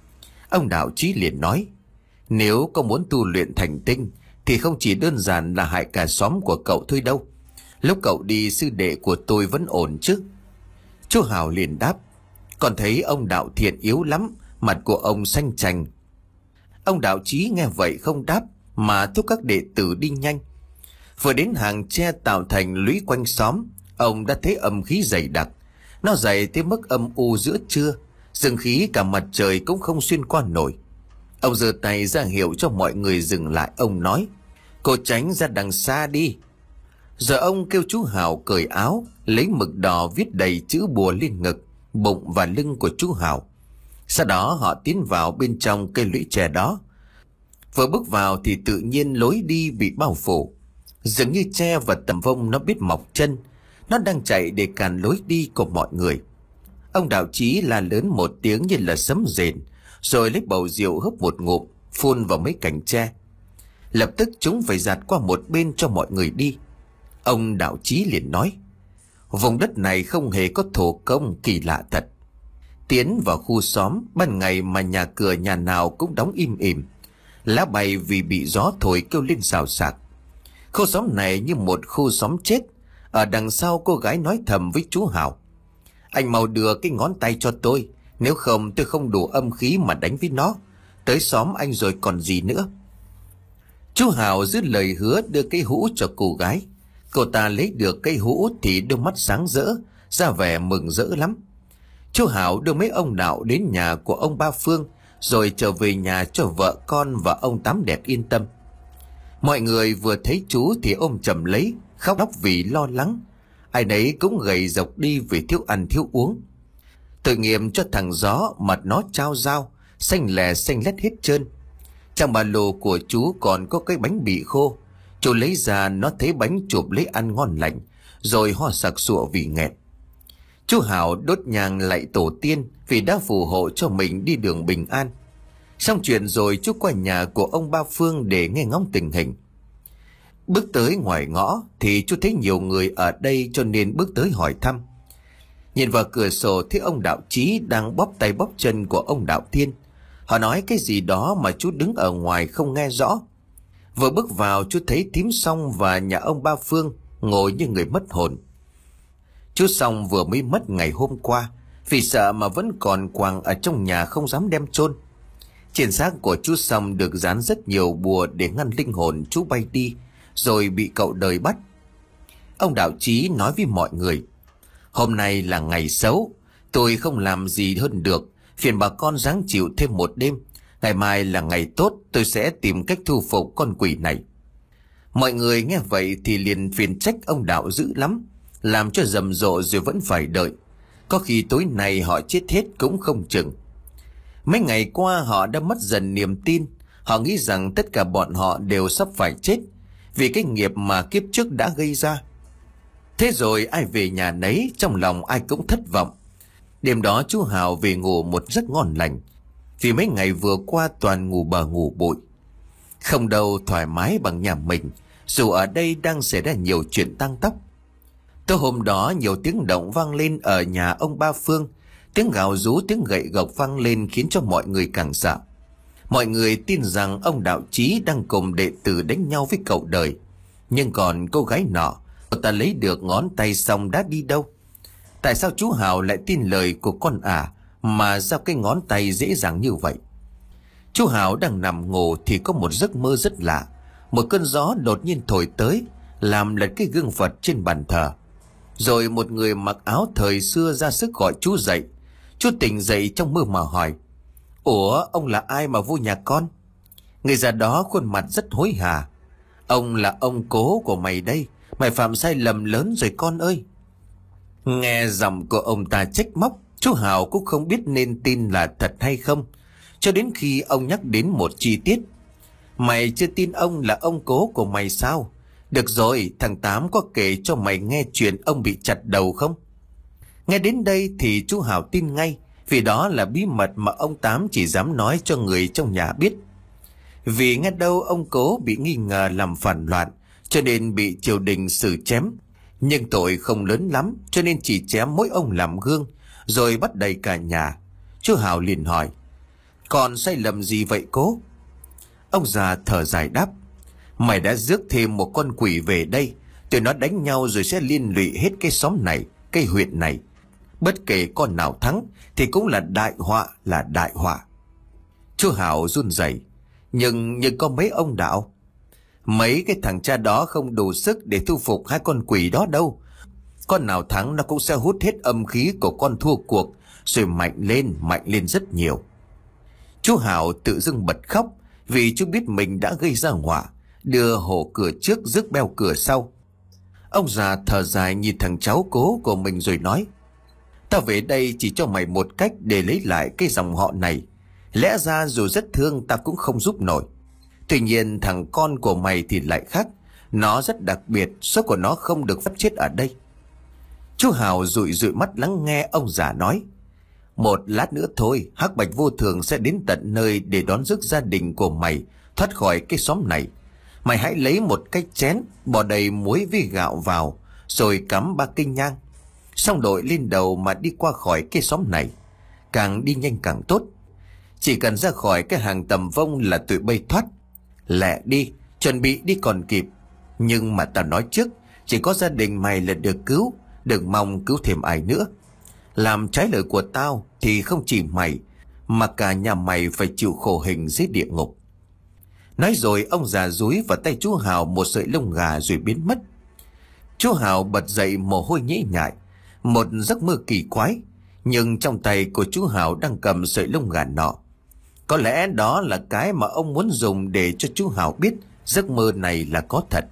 Ông đạo Chí liền nói, nếu có muốn tu luyện thành tinh thì không chỉ đơn giản là hại cả xóm của cậu thôi đâu. Lúc cậu đi sư đệ của tôi vẫn ổn chứ? Chú Hào liền đáp, còn thấy ông đạo thiện yếu lắm, mặt của ông xanh chành. Ông đạo Chí nghe vậy không đáp mà thúc các đệ tử đi nhanh. Vừa đến hàng tre tạo thành lũy quanh xóm, ông đã thấy âm khí dày đặc. Nó dày tới mức âm u giữa trưa, dường khí cả mặt trời cũng không xuyên qua nổi. Ông giơ tay ra hiệu cho mọi người dừng lại. Ông nói, cô tránh ra đằng xa đi. Rồi ông kêu chú Hào cởi áo, lấy mực đỏ viết đầy chữ bùa lên ngực, bụng và lưng của chú Hào. Sau đó họ tiến vào bên trong cây lũy tre đó. Vừa bước vào thì tự nhiên lối đi bị bao phủ, dường như tre và tầm vông nó biết mọc chân, nó đang chạy để cản lối đi của mọi người. Ông đạo Chí la lớn một tiếng như là sấm rền, rồi lấy bầu rượu hớp một ngụm, phun vào mấy cành tre. Lập tức chúng phải giạt qua một bên cho mọi người đi. Ông đạo Chí liền nói, vùng đất này không hề có thổ công, kỳ lạ thật. Tiến vào khu xóm ban ngày mà nhà cửa nhà nào cũng đóng im ỉm, lá bay vì bị gió thổi kêu lên xào xạc. Khu xóm này như một khu xóm chết. Ở đằng sau cô gái nói thầm với chú Hào: "Anh mau đưa cái ngón tay cho tôi, nếu không tôi không đủ âm khí mà đánh với nó. Tới xóm anh rồi còn gì nữa." Chú Hào giữ lời hứa đưa cây hũ cho cô gái. Cô ta lấy được cây hũ thì đôi mắt sáng rỡ, ra vẻ mừng rỡ lắm. Chú Hào đưa mấy ông đạo đến nhà của ông Ba Phương, rồi trở về nhà cho vợ con và ông Tám Đẹp yên tâm. Mọi người vừa thấy chú thì ôm chầm lấy, khóc lóc vì lo lắng. Ai nấy cũng gầy dọc đi vì thiếu ăn thiếu uống. Tội nghiệp cho thằng Gió, mặt nó trao dao, xanh lè xanh lét hết trơn. Trong ba lô của chú còn có cái bánh bị khô. Chú lấy ra, nó thấy bánh chụp lấy ăn ngon lành, rồi ho sặc sụa vì nghẹn. Chú Hào đốt nhang lạy tổ tiên vì đã phù hộ cho mình đi đường bình an. Xong chuyện rồi chú qua nhà của ông Ba Phương để nghe ngóng tình hình. Bước tới ngoài ngõ thì chú thấy nhiều người ở đây cho nên bước tới hỏi thăm. Nhìn vào cửa sổ thấy ông Đạo Chí đang bóp tay bóp chân của ông Đạo Thiên. Họ nói cái gì đó mà chú đứng ở ngoài không nghe rõ. Vừa bước vào chú thấy Thím Song và nhà ông Ba Phương ngồi như người mất hồn. Chú Song vừa mới mất ngày hôm qua, vì sợ mà vẫn còn quàng ở trong nhà không dám đem chôn. Trên xác của chú Song được dán rất nhiều bùa để ngăn linh hồn chú bay đi, rồi bị cậu đời bắt. Ông Đạo Chí nói với mọi người: "Hôm nay là ngày xấu, tôi không làm gì hơn được, phiền bà con ráng chịu thêm một đêm. Ngày mai là ngày tốt, tôi sẽ tìm cách thu phục con quỷ này." Mọi người nghe vậy thì liền phiền trách ông Đạo dữ lắm, làm cho rầm rộ rồi vẫn phải đợi. Có khi tối nay họ chết hết cũng không chừng. Mấy ngày qua họ đã mất dần niềm tin. Họ nghĩ rằng tất cả bọn họ đều sắp phải chết vì cái nghiệp mà kiếp trước đã gây ra. Thế rồi ai về nhà nấy, trong lòng ai cũng thất vọng. Đêm đó chú Hào về ngủ một giấc ngon lành, vì mấy ngày vừa qua toàn ngủ bờ ngủ bụi. Không đâu thoải mái bằng nhà mình, dù ở đây đang xảy ra nhiều chuyện tăng tóc. Tối hôm đó nhiều tiếng động vang lên ở nhà ông Ba Phương. Tiếng gào rú, tiếng gậy gộc vang lên khiến cho mọi người càng sợ. Mọi người tin rằng ông Đạo Chí đang cùng đệ tử đánh nhau với cậu đời. Nhưng còn cô gái nọ, cô ta lấy được ngón tay xong đã đi đâu? Tại sao chú Hào lại tin lời của con ả mà giao cái ngón tay dễ dàng như vậy? Chú Hào đang nằm ngủ thì có một giấc mơ rất lạ. Một cơn gió đột nhiên thổi tới, làm lật cái gương Phật trên bàn thờ. Rồi một người mặc áo thời xưa ra sức gọi chú dậy. Chú tỉnh dậy trong mơ mà hỏi: "Ủa, ông là ai mà vô nhà con?" Người già đó khuôn mặt rất hối hả: "Ông là ông cố của mày đây, mày phạm sai lầm lớn rồi con ơi." Nghe giọng của ông ta trách móc, chú Hào cũng không biết nên tin là thật hay không, cho đến khi ông nhắc đến một chi tiết: "Mày chưa tin ông là ông cố của mày sao? Được rồi, thằng Tám có kể cho mày nghe chuyện ông bị chặt đầu không?" Nghe đến đây thì chú Hào tin ngay, vì đó là bí mật mà ông Tám chỉ dám nói cho người trong nhà biết. Vì nghe đâu ông cố bị nghi ngờ làm phản loạn, cho nên bị triều đình xử chém. Nhưng tội không lớn lắm, cho nên chỉ chém mỗi ông làm gương, rồi bắt đầy cả nhà. Chú Hào liền hỏi: "Còn sai lầm gì vậy cố?" Ông già thở dài đáp: "Mày đã rước thêm một con quỷ về đây, tụi nó đánh nhau rồi sẽ liên lụy hết cái xóm này, cái huyện này. Bất kể con nào thắng thì cũng là đại họa, là đại họa." Chú Hào run rẩy: Nhưng nhưng có mấy ông đạo, mấy cái thằng cha đó không đủ sức để thu phục hai con quỷ đó đâu. Con nào thắng nó cũng sẽ hút hết âm khí của con thua cuộc, rồi mạnh lên, mạnh lên rất nhiều. Chú Hào tự dưng bật khóc, vì chú biết mình đã gây ra họa, đưa hổ cửa trước rước beo cửa sau. Ông già thở dài nhìn thằng cháu cố của mình rồi nói: "Tao về đây chỉ cho mày một cách để lấy lại cái dòng họ này. Lẽ ra dù rất thương ta cũng không giúp nổi. Tuy nhiên thằng con của mày thì lại khác. Nó rất đặc biệt, số của nó không được phép chết ở đây." Chú Hào dụi dụi mắt lắng nghe ông già nói: "Một lát nữa thôi, Hắc Bạch Vô Thường sẽ đến tận nơi để đón rước gia đình của mày thoát khỏi cái xóm này. Mày hãy lấy một cái chén, bỏ đầy muối với gạo vào, rồi cắm ba cây nhang, xong đội lên đầu mà đi qua khỏi cái xóm này. càng đi nhanh càng tốt. Chỉ cần ra khỏi cái hàng tầm vong là tụi bay thoát. Lẹ đi, chuẩn bị đi còn kịp. Nhưng mà tao nói trước, chỉ có gia đình mày là được cứu, đừng mong cứu thêm ai nữa. Làm trái lời của tao thì không chỉ mày, mà cả nhà mày phải chịu khổ hình dưới địa ngục. Nói rồi ông già dúi vào tay chú Hào một sợi lông gà rồi biến mất. Chú Hào bật dậy mồ hôi nhễ nhại, một giấc mơ kỳ quái. Nhưng trong tay của chú Hào đang cầm sợi lông gà nọ. Có lẽ đó là cái mà ông muốn dùng để cho chú Hào biết giấc mơ này là có thật.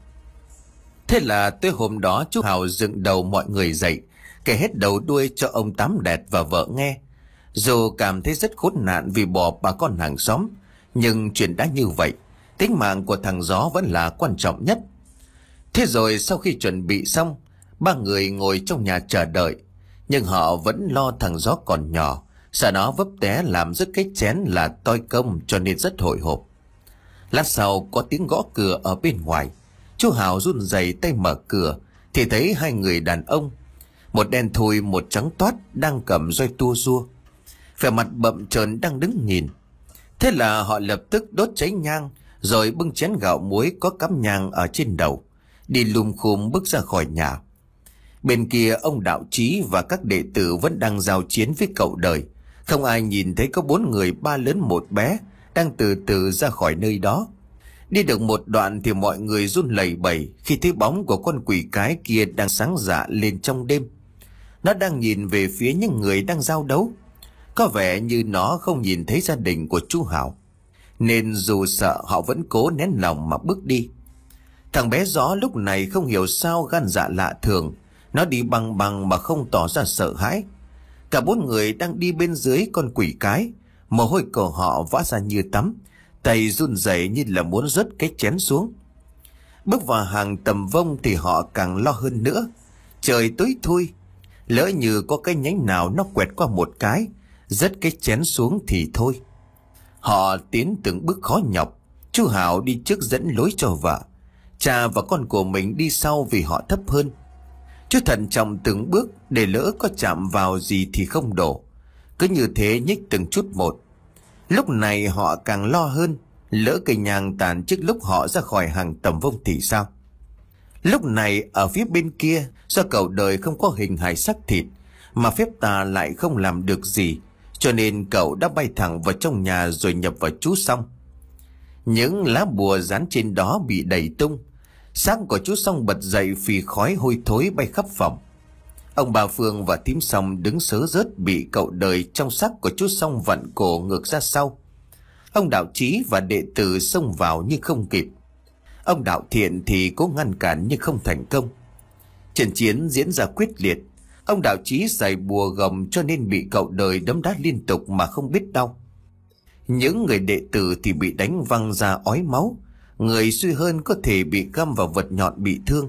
Thế là tới hôm đó chú Hào dựng đầu mọi người dậy, kể hết đầu đuôi cho ông Tám Đẹt và vợ nghe. Dù cảm thấy rất khốn nạn vì bỏ bà con hàng xóm, nhưng chuyện đã như vậy, tính mạng của thằng Gió vẫn là quan trọng nhất. Thế rồi sau khi chuẩn bị xong, ba người ngồi trong nhà chờ đợi. Nhưng họ vẫn lo thằng Gió còn nhỏ, sợ nó vấp té làm rớt cái chén là toi công, cho nên rất hồi hộp. Lát sau có tiếng gõ cửa ở bên ngoài. Chú Hào run rẩy tay mở cửa thì thấy hai người đàn ông, một đen thui một trắng toát, đang cầm roi tua rua, vẻ mặt bậm trợn đang đứng nhìn. Thế là họ lập tức đốt cháy nhang, rồi bưng chén gạo muối có cắm nhang ở trên đầu, đi lùm khùm bước ra khỏi nhà. Bên kia ông Đạo Chí và các đệ tử vẫn đang giao chiến với cậu Đời. Không ai nhìn thấy có bốn người, ba lớn một bé, đang từ từ ra khỏi nơi đó. Đi được một đoạn thì mọi người run lẩy bẩy khi thấy bóng của con quỷ cái kia đang sáng rạ lên trong đêm. Nó đang nhìn về phía những người đang giao đấu. Có vẻ như nó không nhìn thấy gia đình của chú Hào, nên dù sợ họ vẫn cố nén lòng mà bước đi. Thằng bé Gió lúc này không hiểu sao gan dạ lạ thường, nó đi băng băng mà không tỏ ra sợ hãi. Cả bốn người đang đi bên dưới con quỷ cái, mồ hôi của họ vã ra như tắm, tay run rẩy như là muốn rớt cái chén xuống. Bước vào hàng tầm vong thì họ càng lo hơn nữa. Trời tối thui, lỡ như có cái nhánh nào nó quẹt qua một cái, rớt cái chén xuống thì thôi. Họ tiến từng bước khó nhọc. Chú Hào đi trước dẫn lối cho vợ, cha và con của mình đi sau vì họ thấp hơn. Chú thận trọng từng bước để lỡ có chạm vào gì thì không đổ. Cứ như thế nhích từng chút một. Lúc này họ càng lo hơn, lỡ cây nhang tàn trước lúc họ ra khỏi hàng tầm vong thì sao? Lúc này ở phía bên kia, do cậu Đời không có hình hài xác thịt, mà phép tà lại không làm được gì, cho nên cậu đã bay thẳng vào trong nhà rồi nhập vào chú Song. Những lá bùa dán trên đó bị đẩy tung. Xác của chú Song bật dậy phì khói hôi thối bay khắp phòng. Ông bà Phương và thím Song đứng sớ rớt bị cậu Đời trong xác của chú Song vặn cổ ngược ra sau. Ông Đạo Chí và đệ tử xông vào nhưng không kịp. Ông Đạo Thiện thì cố ngăn cản nhưng không thành công. Trận chiến diễn ra quyết liệt. Ông Đạo Chí giày bùa gồng cho nên bị cậu Đời đấm đá liên tục mà không biết đau. Những người đệ tử thì bị đánh văng ra ói máu. Người suy hơn có thể bị găm vào vật nhọn bị thương.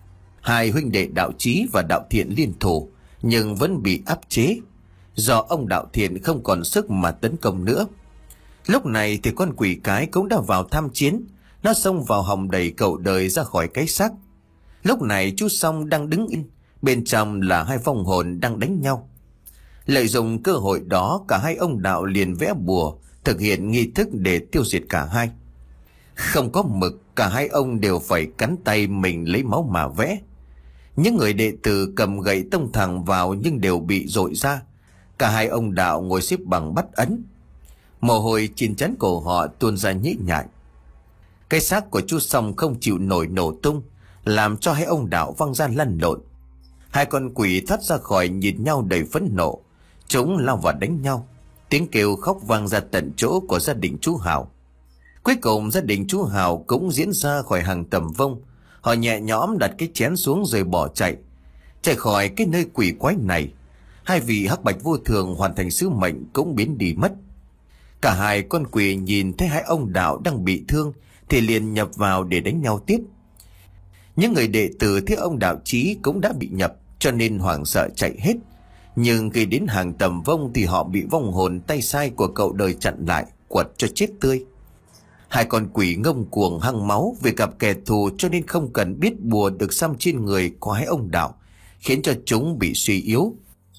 Hai huynh đệ Đạo Chí và Đạo Thiện liên thủ nhưng vẫn bị áp chế, do ông Đạo Thiện không còn sức mà tấn công nữa. Lúc này thì con quỷ cái cũng đã vào tham chiến. Nó xông vào hòng đẩy cậu Đời ra khỏi cái xác. Lúc này chú Song đang đứng yên, bên trong là hai vong hồn đang đánh nhau. Lợi dụng cơ hội đó, cả hai ông đạo liền vẽ bùa, thực hiện nghi thức để tiêu diệt cả hai. Không có mực, cả hai ông đều phải cắn tay mình lấy máu mà vẽ. Những người đệ tử cầm gậy tông thẳng vào nhưng đều bị dội ra. Cả hai ông đạo ngồi xếp bằng bắt ấn. Mồ hôi trên trán cổ họ tuôn ra nhễ nhại. Cái xác của chú Song không chịu nổi nổ tung, làm cho hai ông đạo văng ra lăn lộn. Hai con quỷ thoát ra khỏi nhìn nhau đầy phẫn nộ. Chúng lao vào đánh nhau. Tiếng kêu khóc vang ra tận chỗ của gia đình chú Hào. Cuối cùng gia đình chú Hào cũng diễn ra khỏi hàng tầm vong. Họ nhẹ nhõm đặt cái chén xuống rồi bỏ chạy. Chạy khỏi cái nơi quỷ quái này. Hai vị hắc bạch vô thường hoàn thành sứ mệnh cũng biến đi mất. Cả hai con quỷ nhìn thấy hai ông đạo đang bị thương thì liền nhập vào để đánh nhau tiếp. Những người đệ tử thấy ông Đạo Chí cũng đã bị nhập cho nên hoảng sợ chạy hết. Nhưng khi đến hàng tầm vong thì họ bị vong hồn tay sai của cậu Đời chặn lại, quật cho chết tươi. Hai con quỷ ngông cuồng hăng máu vì gặp kẻ thù cho nên không cần biết bùa được xăm trên người của hai ông đạo, khiến cho chúng bị suy yếu.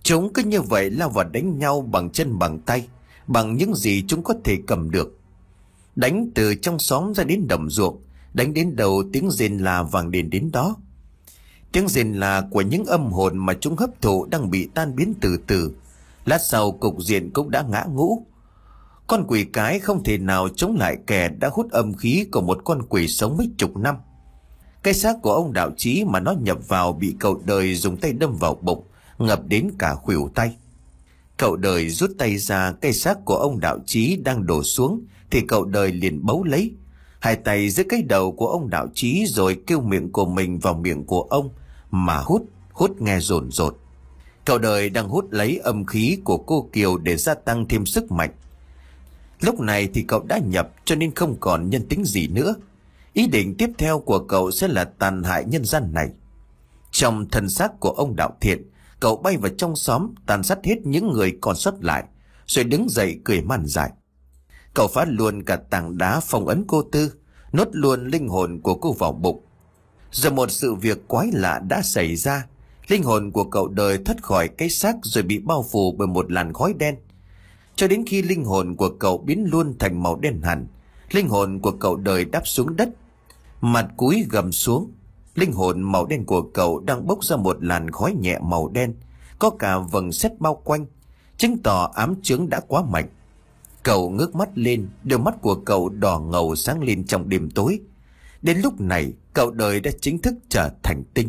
Chúng cứ như vậy lao vào đánh nhau bằng chân bằng tay, bằng những gì chúng có thể cầm được. Đánh từ trong xóm ra đến đồng ruộng, đánh đến đầu tiếng rền là vang đến đến đó. Tiếng rền là của những âm hồn mà chúng hấp thụ đang bị tan biến từ từ. Lát sau cục diện cũng đã ngã ngũ. Con quỷ cái không thể nào chống lại kẻ đã hút âm khí của một con quỷ sống mấy chục năm. Cái xác của ông đạo trí mà nó nhập vào bị cậu đời dùng tay đâm vào bụng, ngập đến cả khuỷu tay. Cậu đời rút tay ra, cây xác của ông đạo trí đang đổ xuống thì cậu đời liền bấu lấy hai tay dưới cái đầu của ông đạo trí, rồi kêu miệng của mình vào miệng của ông mà hút, hút nghe rồn rột. Cậu đời đang hút lấy âm khí của cô Kiều để gia tăng thêm sức mạnh. Lúc này thì cậu đã nhập, cho nên không còn nhân tính gì nữa. Ý định tiếp theo của cậu sẽ là tàn hại nhân gian này. Trong thân xác của ông đạo thiện, cậu bay vào trong xóm, tàn sát hết những người còn sót lại, rồi đứng dậy cười man dại. Cậu phá luôn cả tảng đá phong ấn cô Tư, nốt luôn linh hồn của cô vào bụng. Rồi một sự việc quái lạ đã xảy ra. Linh hồn của cậu đời thoát khỏi cái xác rồi bị bao phủ bởi một làn khói đen. Cho đến khi linh hồn của cậu biến luôn thành màu đen hẳn, linh hồn của cậu đời đáp xuống đất, mặt cúi gầm xuống. Linh hồn màu đen của cậu đang bốc ra một làn khói nhẹ màu đen, có cả vầng sét bao quanh, chứng tỏ ám chướng đã quá mạnh. Cậu ngước mắt lên, đôi mắt của cậu đỏ ngầu sáng lên trong đêm tối. Đến lúc này, cậu đời đã chính thức trở thành tinh.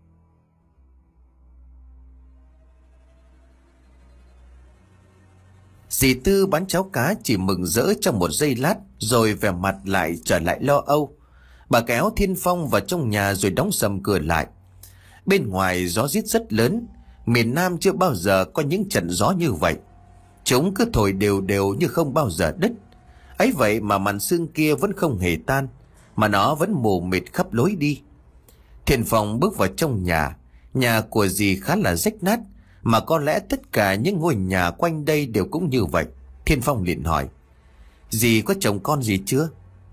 Dì Tư bán cháo cá chỉ mừng rỡ trong một giây lát, rồi vẻ mặt lại trở lại lo âu. Bà kéo Thiên Phong vào trong nhà rồi đóng sầm cửa lại. Bên ngoài gió rít rất lớn, miền Nam chưa bao giờ có những trận gió như vậy. Chúng cứ thổi đều đều như không bao giờ đứt. Ấy vậy mà màn sương kia vẫn không hề tan, mà nó vẫn mù mịt khắp lối đi. Thiên Phong bước vào trong nhà. Nhà của dì khá là rách nát, mà có lẽ tất cả những ngôi nhà quanh đây đều cũng như vậy. Thiên Phong liền hỏi: dì có chồng con gì chưa?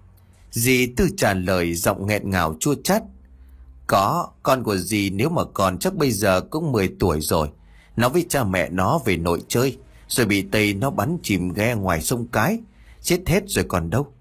Dì Tư trả lời giọng nghẹn ngào chua chát: Có, con của dì nếu mà còn chắc bây giờ cũng mười tuổi rồi. Nó với cha mẹ nó về nội chơi, rồi bị Tây nó bắn chìm ghe ngoài sông Cái, chết hết rồi còn đâu.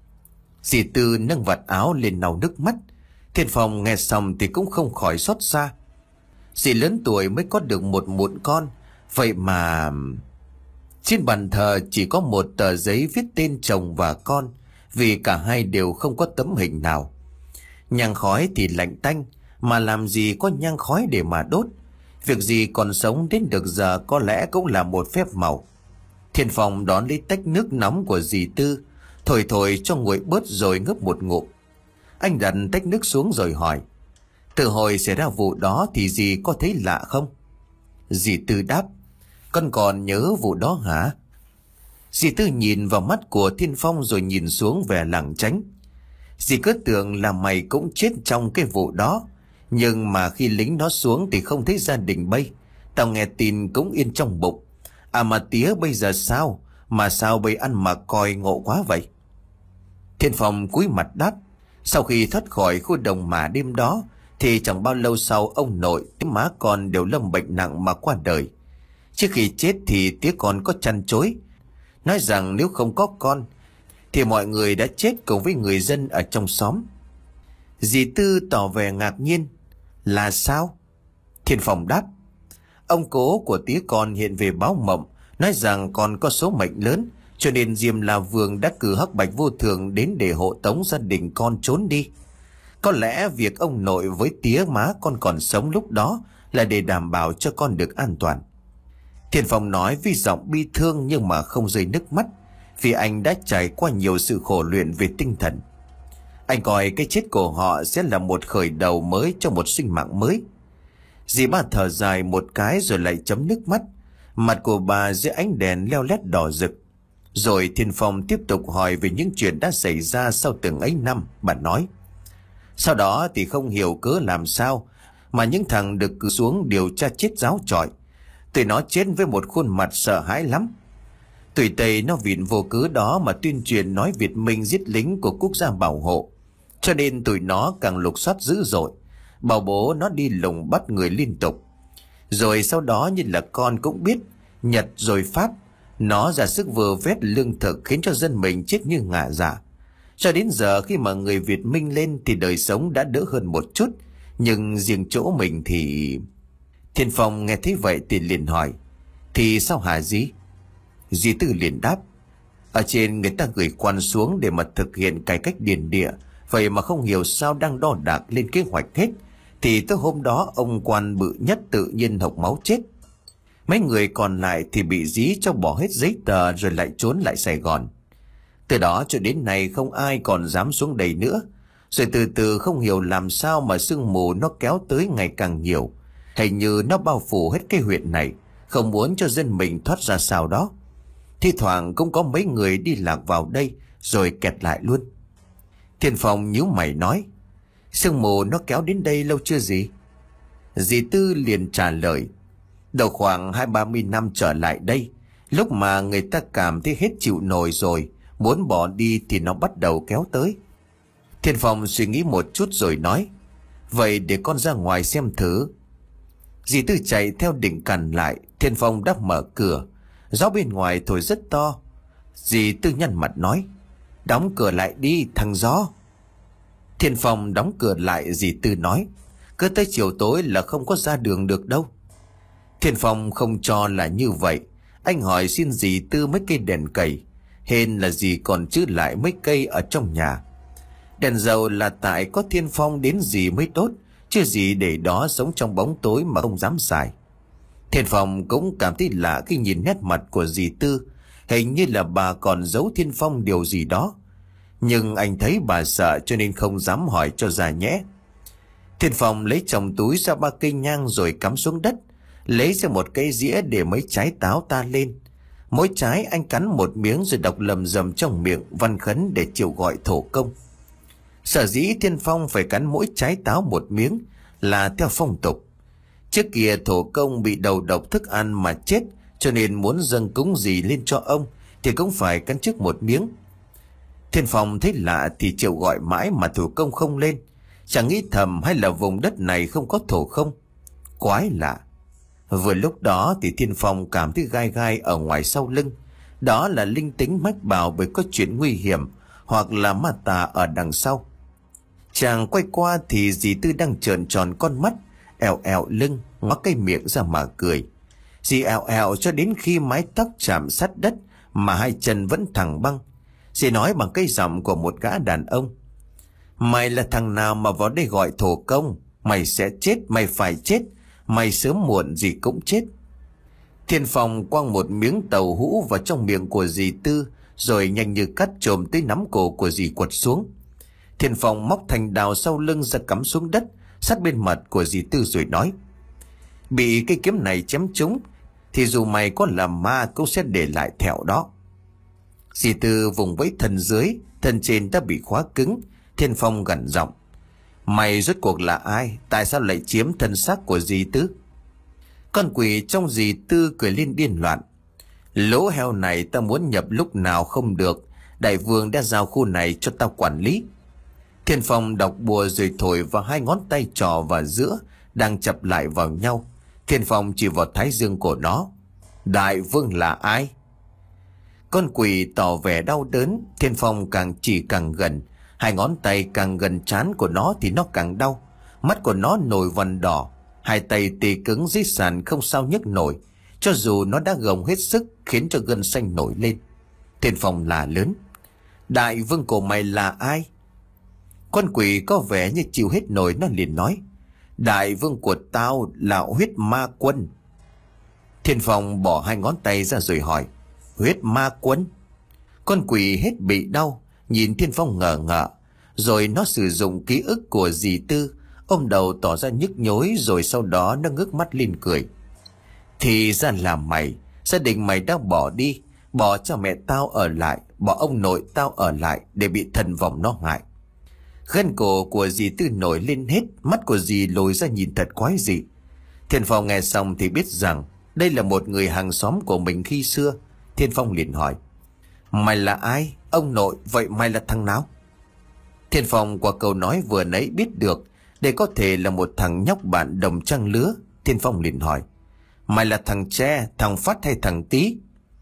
Dì Tư nâng vạt áo lên lau nước mắt. Thiên Phong nghe xong thì cũng không khỏi xót xa. Dì lớn tuổi mới có được một mụn con, vậy mà... Trên bàn thờ chỉ có một tờ giấy viết tên chồng và con, vì cả hai đều không có tấm hình nào. Nhang khói thì lạnh tanh, mà làm gì có nhang khói để mà đốt. Việc gì còn sống đến được giờ có lẽ cũng là một phép màu. Thiên Phong đón lấy tách nước nóng của dì Tư, thổi thổi cho nguội bớt rồi ngấp một ngụm. Anh đặt tách nước xuống rồi hỏi: Từ hồi xảy ra vụ đó thì dì có thấy lạ không? Dì Tư đáp: Con còn nhớ vụ đó hả? Dì Tư nhìn vào mắt của Thiên Phong rồi nhìn xuống vẻ lảng tránh. Dì cứ tưởng là mày cũng chết trong cái vụ đó, nhưng mà khi lính nó xuống thì không thấy gia đình bây. Tao nghe tin cũng yên trong bụng. À mà tía bây giờ sao? Mà sao bây ăn mà coi ngộ quá vậy? Thiên Phong cúi mặt đáp: Sau khi thoát khỏi khu đồng mà đêm đó thì chẳng bao lâu sau ông nội, má con đều lâm bệnh nặng mà qua đời. Trước khi chết thì tía con có chăn chối, nói rằng nếu không có con thì mọi người đã chết cùng với người dân ở trong xóm. Dì Tư tỏ vẻ ngạc nhiên: Là sao? Thiên Phong đáp: Ông cố của tía con hiện về báo mộng, nói rằng con có số mệnh lớn, cho nên Diêm La Vương đã cử Hắc Bạch Vô Thường đến để hộ tống gia đình con trốn đi. Có lẽ việc ông nội với tía má con còn sống lúc đó là để đảm bảo cho con được an toàn. Thiên Phong nói với giọng bi thương nhưng mà không rơi nước mắt, vì anh đã trải qua nhiều sự khổ luyện về tinh thần. Anh coi cái chết của họ sẽ là một khởi đầu mới cho một sinh mạng mới. Dì ba thở dài một cái rồi lại chấm nước mắt. Mặt của bà dưới ánh đèn leo lét đỏ rực. Rồi Thiên Phong tiếp tục hỏi về những chuyện đã xảy ra sau từng ấy năm. Bà nói: Sau đó thì không hiểu cớ làm sao mà những thằng được cử xuống điều tra chết ráo chọi. Tụi nó chết với một khuôn mặt sợ hãi lắm. Tụi Tây nó vịn vô cớ đó mà tuyên truyền nói Việt Minh giết lính của quốc gia bảo hộ, cho nên tụi nó càng lục soát dữ dội, bảo bố nó đi lùng bắt người liên tục. Rồi sau đó như là con cũng biết, Nhật rồi Pháp, nó ra sức vơ vét lương thực khiến cho dân mình chết như ngả dạ. Cho đến giờ khi mà người Việt Minh lên thì đời sống đã đỡ hơn một chút, nhưng riêng chỗ mình thì... Thiên Phong nghe thấy vậy thì liền hỏi, thì sao hả dí? Dì Tư liền đáp, ở trên người ta gửi quan xuống để mà thực hiện cải cách điền địa, vậy mà không hiểu sao đang đo đạc lên kế hoạch hết, thì tới hôm đó ông quan bự nhất tự nhiên hộc máu chết. Mấy người còn lại thì bị dí cho bỏ hết giấy tờ rồi lại trốn lại Sài Gòn. Từ đó cho đến nay không ai còn dám xuống đây nữa. Rồi từ từ không hiểu làm sao mà sương mù nó kéo tới ngày càng nhiều, hình như nó bao phủ hết cái huyện này, không muốn cho dân mình thoát ra sao đó. Thi thoảng cũng có mấy người đi lạc vào đây rồi kẹt lại luôn. Thiên Phong nhíu mày nói, sương mù nó kéo đến đây lâu chưa gì? Dì Tư liền trả lời, đầu khoảng hai ba mươi năm trở lại đây, lúc mà người ta cảm thấy hết chịu nổi rồi, muốn bỏ đi thì nó bắt đầu kéo tới. Thiên Phong suy nghĩ một chút rồi nói, vậy để con ra ngoài xem thử. Dì Tư chạy theo định cản lại. Thiên Phong đáp mở cửa. Gió bên ngoài thổi rất to. Dì Tư nhăn mặt nói, đóng cửa lại đi thằng gió. Thiên Phong đóng cửa lại. Dì Tư nói, cứ tới chiều tối là không có ra đường được đâu. Thiên Phong không cho là như vậy. Anh hỏi xin dì Tư mấy cây đèn cầy, hên là dì còn giữ lại mấy cây ở trong nhà. Đèn dầu là tại có Thiên Phong đến dì mới tốt, chứ gì để đó sống trong bóng tối mà không dám xài. Thiên Phong cũng cảm thấy lạ khi nhìn nét mặt của dì Tư, hình như là bà còn giấu Thiên Phong điều gì đó. Nhưng anh thấy bà sợ cho nên không dám hỏi cho ra nhẽ. Thiên Phong lấy trong túi ra ba cây nhang rồi cắm xuống đất, lấy ra một cây dĩa để mấy trái táo ta lên. Mỗi trái anh cắn một miếng rồi đọc lầm rầm trong miệng văn khấn để triệu gọi thổ công. Sở dĩ Thiên Phong phải cắn mỗi trái táo một miếng là theo phong tục. Trước kia thổ công bị đầu độc thức ăn mà chết, cho nên muốn dâng cúng gì lên cho ông thì cũng phải cắn trước một miếng. Thiên Phong thấy lạ thì triệu gọi mãi mà thổ công không lên. Chẳng nghĩ thầm hay là vùng đất này không có thổ không? Quái lạ. Vừa lúc đó thì Thiên Phong cảm thấy gai gai ở ngoài sau lưng. Đó là linh tính mách bảo bởi có chuyện nguy hiểm hoặc là ma tà ở đằng sau. Chàng quay qua thì dì Tư đang trợn tròn con mắt, èo èo lưng, ngó cái miệng ra mà cười. Dì èo èo cho đến khi mái tóc chạm sát đất mà hai chân vẫn thẳng băng. Dì nói bằng cái giọng của một gã đàn ông, mày là thằng nào mà vào đây gọi thổ công? Mày sẽ chết, mày phải chết, mày sớm muộn gì cũng chết. Thiên Phong quăng một miếng tàu hũ vào trong miệng của dì Tư, rồi nhanh như cắt chồm tới nắm cổ của dì quật xuống. Thiên Phong móc thanh đào sau lưng ra cắm xuống đất sát bên mặt của dì Tư rồi nói, bị cây kiếm này chém trúng thì dù mày có làm ma cũng sẽ để lại thẹo đó. Dì Tư vùng vẫy thân dưới, thân trên đã bị khóa cứng. Thiên Phong gằn giọng, mày rốt cuộc là ai? Tại sao lại chiếm thân xác của dì Tư? Con quỷ trong dì Tư cười lên điên loạn, lỗ heo này ta muốn nhập lúc nào không được, đại vương đã giao khu này cho ta quản lý. Thiên Phong đọc bùa rồi thổi vào hai ngón tay trỏ và giữa đang chập lại vào nhau. Thiên Phong chỉ vào thái dương của nó, đại vương là ai? Con quỷ tỏ vẻ đau đớn. Thiên Phong càng chỉ càng gần, hai ngón tay càng gần trán của nó thì nó càng đau. Mắt của nó nổi vằn đỏ, hai tay tê cứng dưới sàn không sao nhấc nổi, cho dù nó đã gồng hết sức khiến cho gân xanh nổi lên. Thiên Phong là lớn, đại vương của mày là ai? Con quỷ có vẻ như chịu hết nổi, nó liền nói, đại vương của tao là Huyết Ma Quân. Thiên Phong bỏ hai ngón tay ra rồi hỏi, Huyết Ma Quân? Con quỷ hết bị đau, nhìn Thiên Phong ngờ ngợ, rồi nó sử dụng ký ức của dì Tư, ôm đầu tỏ ra nhức nhối, rồi sau đó nó ngước mắt lên cười. Thì ra là mày, gia đình mày đã bỏ đi, bỏ cho mẹ tao ở lại, bỏ ông nội tao ở lại để bị thần vòng nó hại. Gân cổ của dì Tư nổi lên hết, mắt của dì lồi ra nhìn thật quái dị. Thiên Phong nghe xong thì biết rằng đây là một người hàng xóm của mình khi xưa. Thiên Phong liền hỏi, mày là ai? Ông nội, vậy mày là thằng nào? Thiên Phong qua câu nói vừa nãy biết được đây có thể là một thằng nhóc bạn đồng trang lứa. Thiên Phong liền hỏi, Mày là thằng Tre, thằng Phát hay thằng Tý?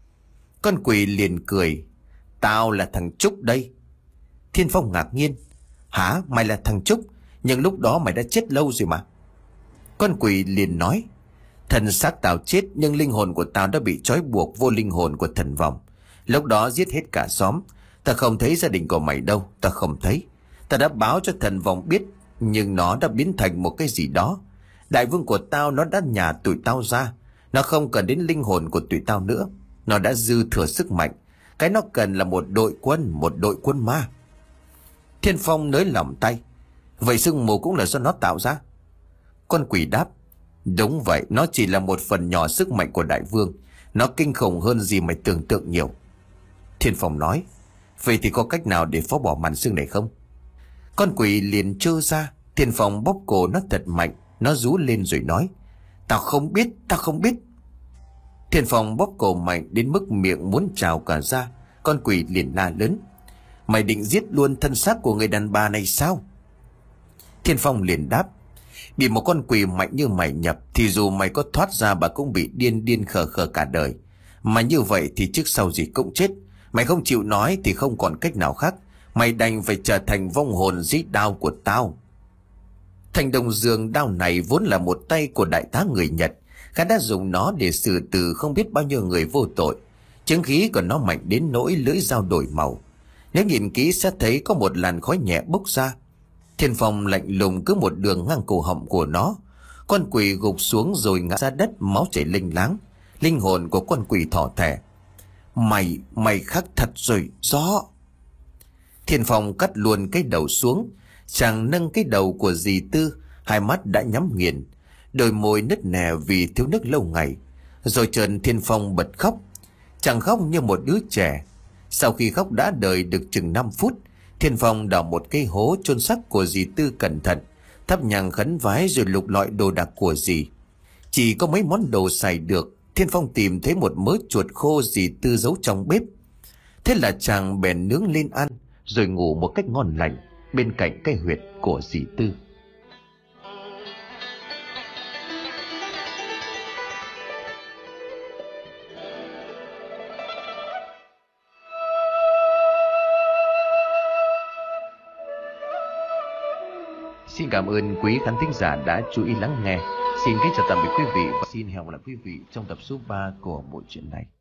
Con quỷ liền cười. Tao là thằng Trúc đây. Thiên Phong ngạc nhiên. Hả, mày là thằng Trúc? Nhưng lúc đó mày đã chết lâu rồi mà. Con quỷ liền nói. Thần xác tao chết, nhưng linh hồn của tao đã bị trói buộc vô linh hồn của thần vong. Lúc đó giết hết cả xóm. Ta không thấy gia đình của mày đâu. Ta không thấy. Ta đã báo cho thần vong biết, nhưng nó đã biến thành một cái gì đó. Đại vương của tao nó đã nhả tụi tao ra. Nó không cần đến linh hồn của tụi tao nữa. Nó đã dư thừa sức mạnh. Cái nó cần là một đội quân, một đội quân ma. Thiên Phong nới lỏng tay. Vậy sương mù cũng là do nó tạo ra? Con quỷ đáp. Đúng vậy, nó chỉ là một phần nhỏ sức mạnh của đại vương. Nó kinh khủng hơn gì mày tưởng tượng nhiều. Thiên Phong nói. Vậy thì có cách nào để phá bỏ màn sương này không? Con quỷ liền trơ ra. Thiên Phong bóp cổ nó thật mạnh. Nó rú lên rồi nói. Tao không biết, tao không biết. Thiên Phong bóp cổ mạnh đến mức miệng muốn trào cả ra. Con quỷ liền la lớn. Mày định giết luôn thân xác của người đàn bà này sao? Thiên Phong liền đáp. Bị một con quỷ mạnh như mày nhập thì dù mày có thoát ra bà cũng bị điên điên khờ khờ cả đời. Mà như vậy thì trước sau gì cũng chết. Mày không chịu nói thì không còn cách nào khác. Mày đành phải trở thành vong hồn dưới đao của tao. Thanh đồng dương đao này vốn là một tay của đại tá người Nhật. Gã đã dùng nó để xử tử không biết bao nhiêu người vô tội. Chứng khí của nó mạnh đến nỗi lưỡi dao đổi màu. Nếu nhìn kỹ sẽ thấy có một làn khói nhẹ bốc ra. Thiên Phong lạnh lùng cứ một đường ngang cổ họng của nó. Con quỷ gục xuống rồi ngã ra đất, máu chảy linh láng. Linh hồn của con quỷ thỏ thẻ. Mày, mày khắc thật rồi, gió. Thiên Phong cắt luôn cái đầu xuống. Chàng nâng cái đầu của dì Tư. Hai mắt đã nhắm nghiền. Đôi môi nứt nẻ vì thiếu nước lâu ngày. Rồi chợt Thiên Phong bật khóc. Chàng khóc như một đứa trẻ. Sau khi khóc đã đời được chừng năm phút, Thiên Phong đào một cái hố chôn xác của dì Tư cẩn thận, thắp nhang khấn vái rồi lục lọi đồ đạc của dì. Chỉ có mấy món đồ xài được. Thiên Phong tìm thấy một mớ chuột khô dì Tư giấu trong bếp. Thế là chàng bèn nướng lên ăn, rồi ngủ một cách ngon lành bên cạnh cái huyệt của dì Tư. Xin cảm ơn quý khán thính giả đã chú ý lắng nghe. Xin kính chào tạm biệt quý vị và xin hẹn gặp lại quý vị trong tập số ba của bộ truyện này.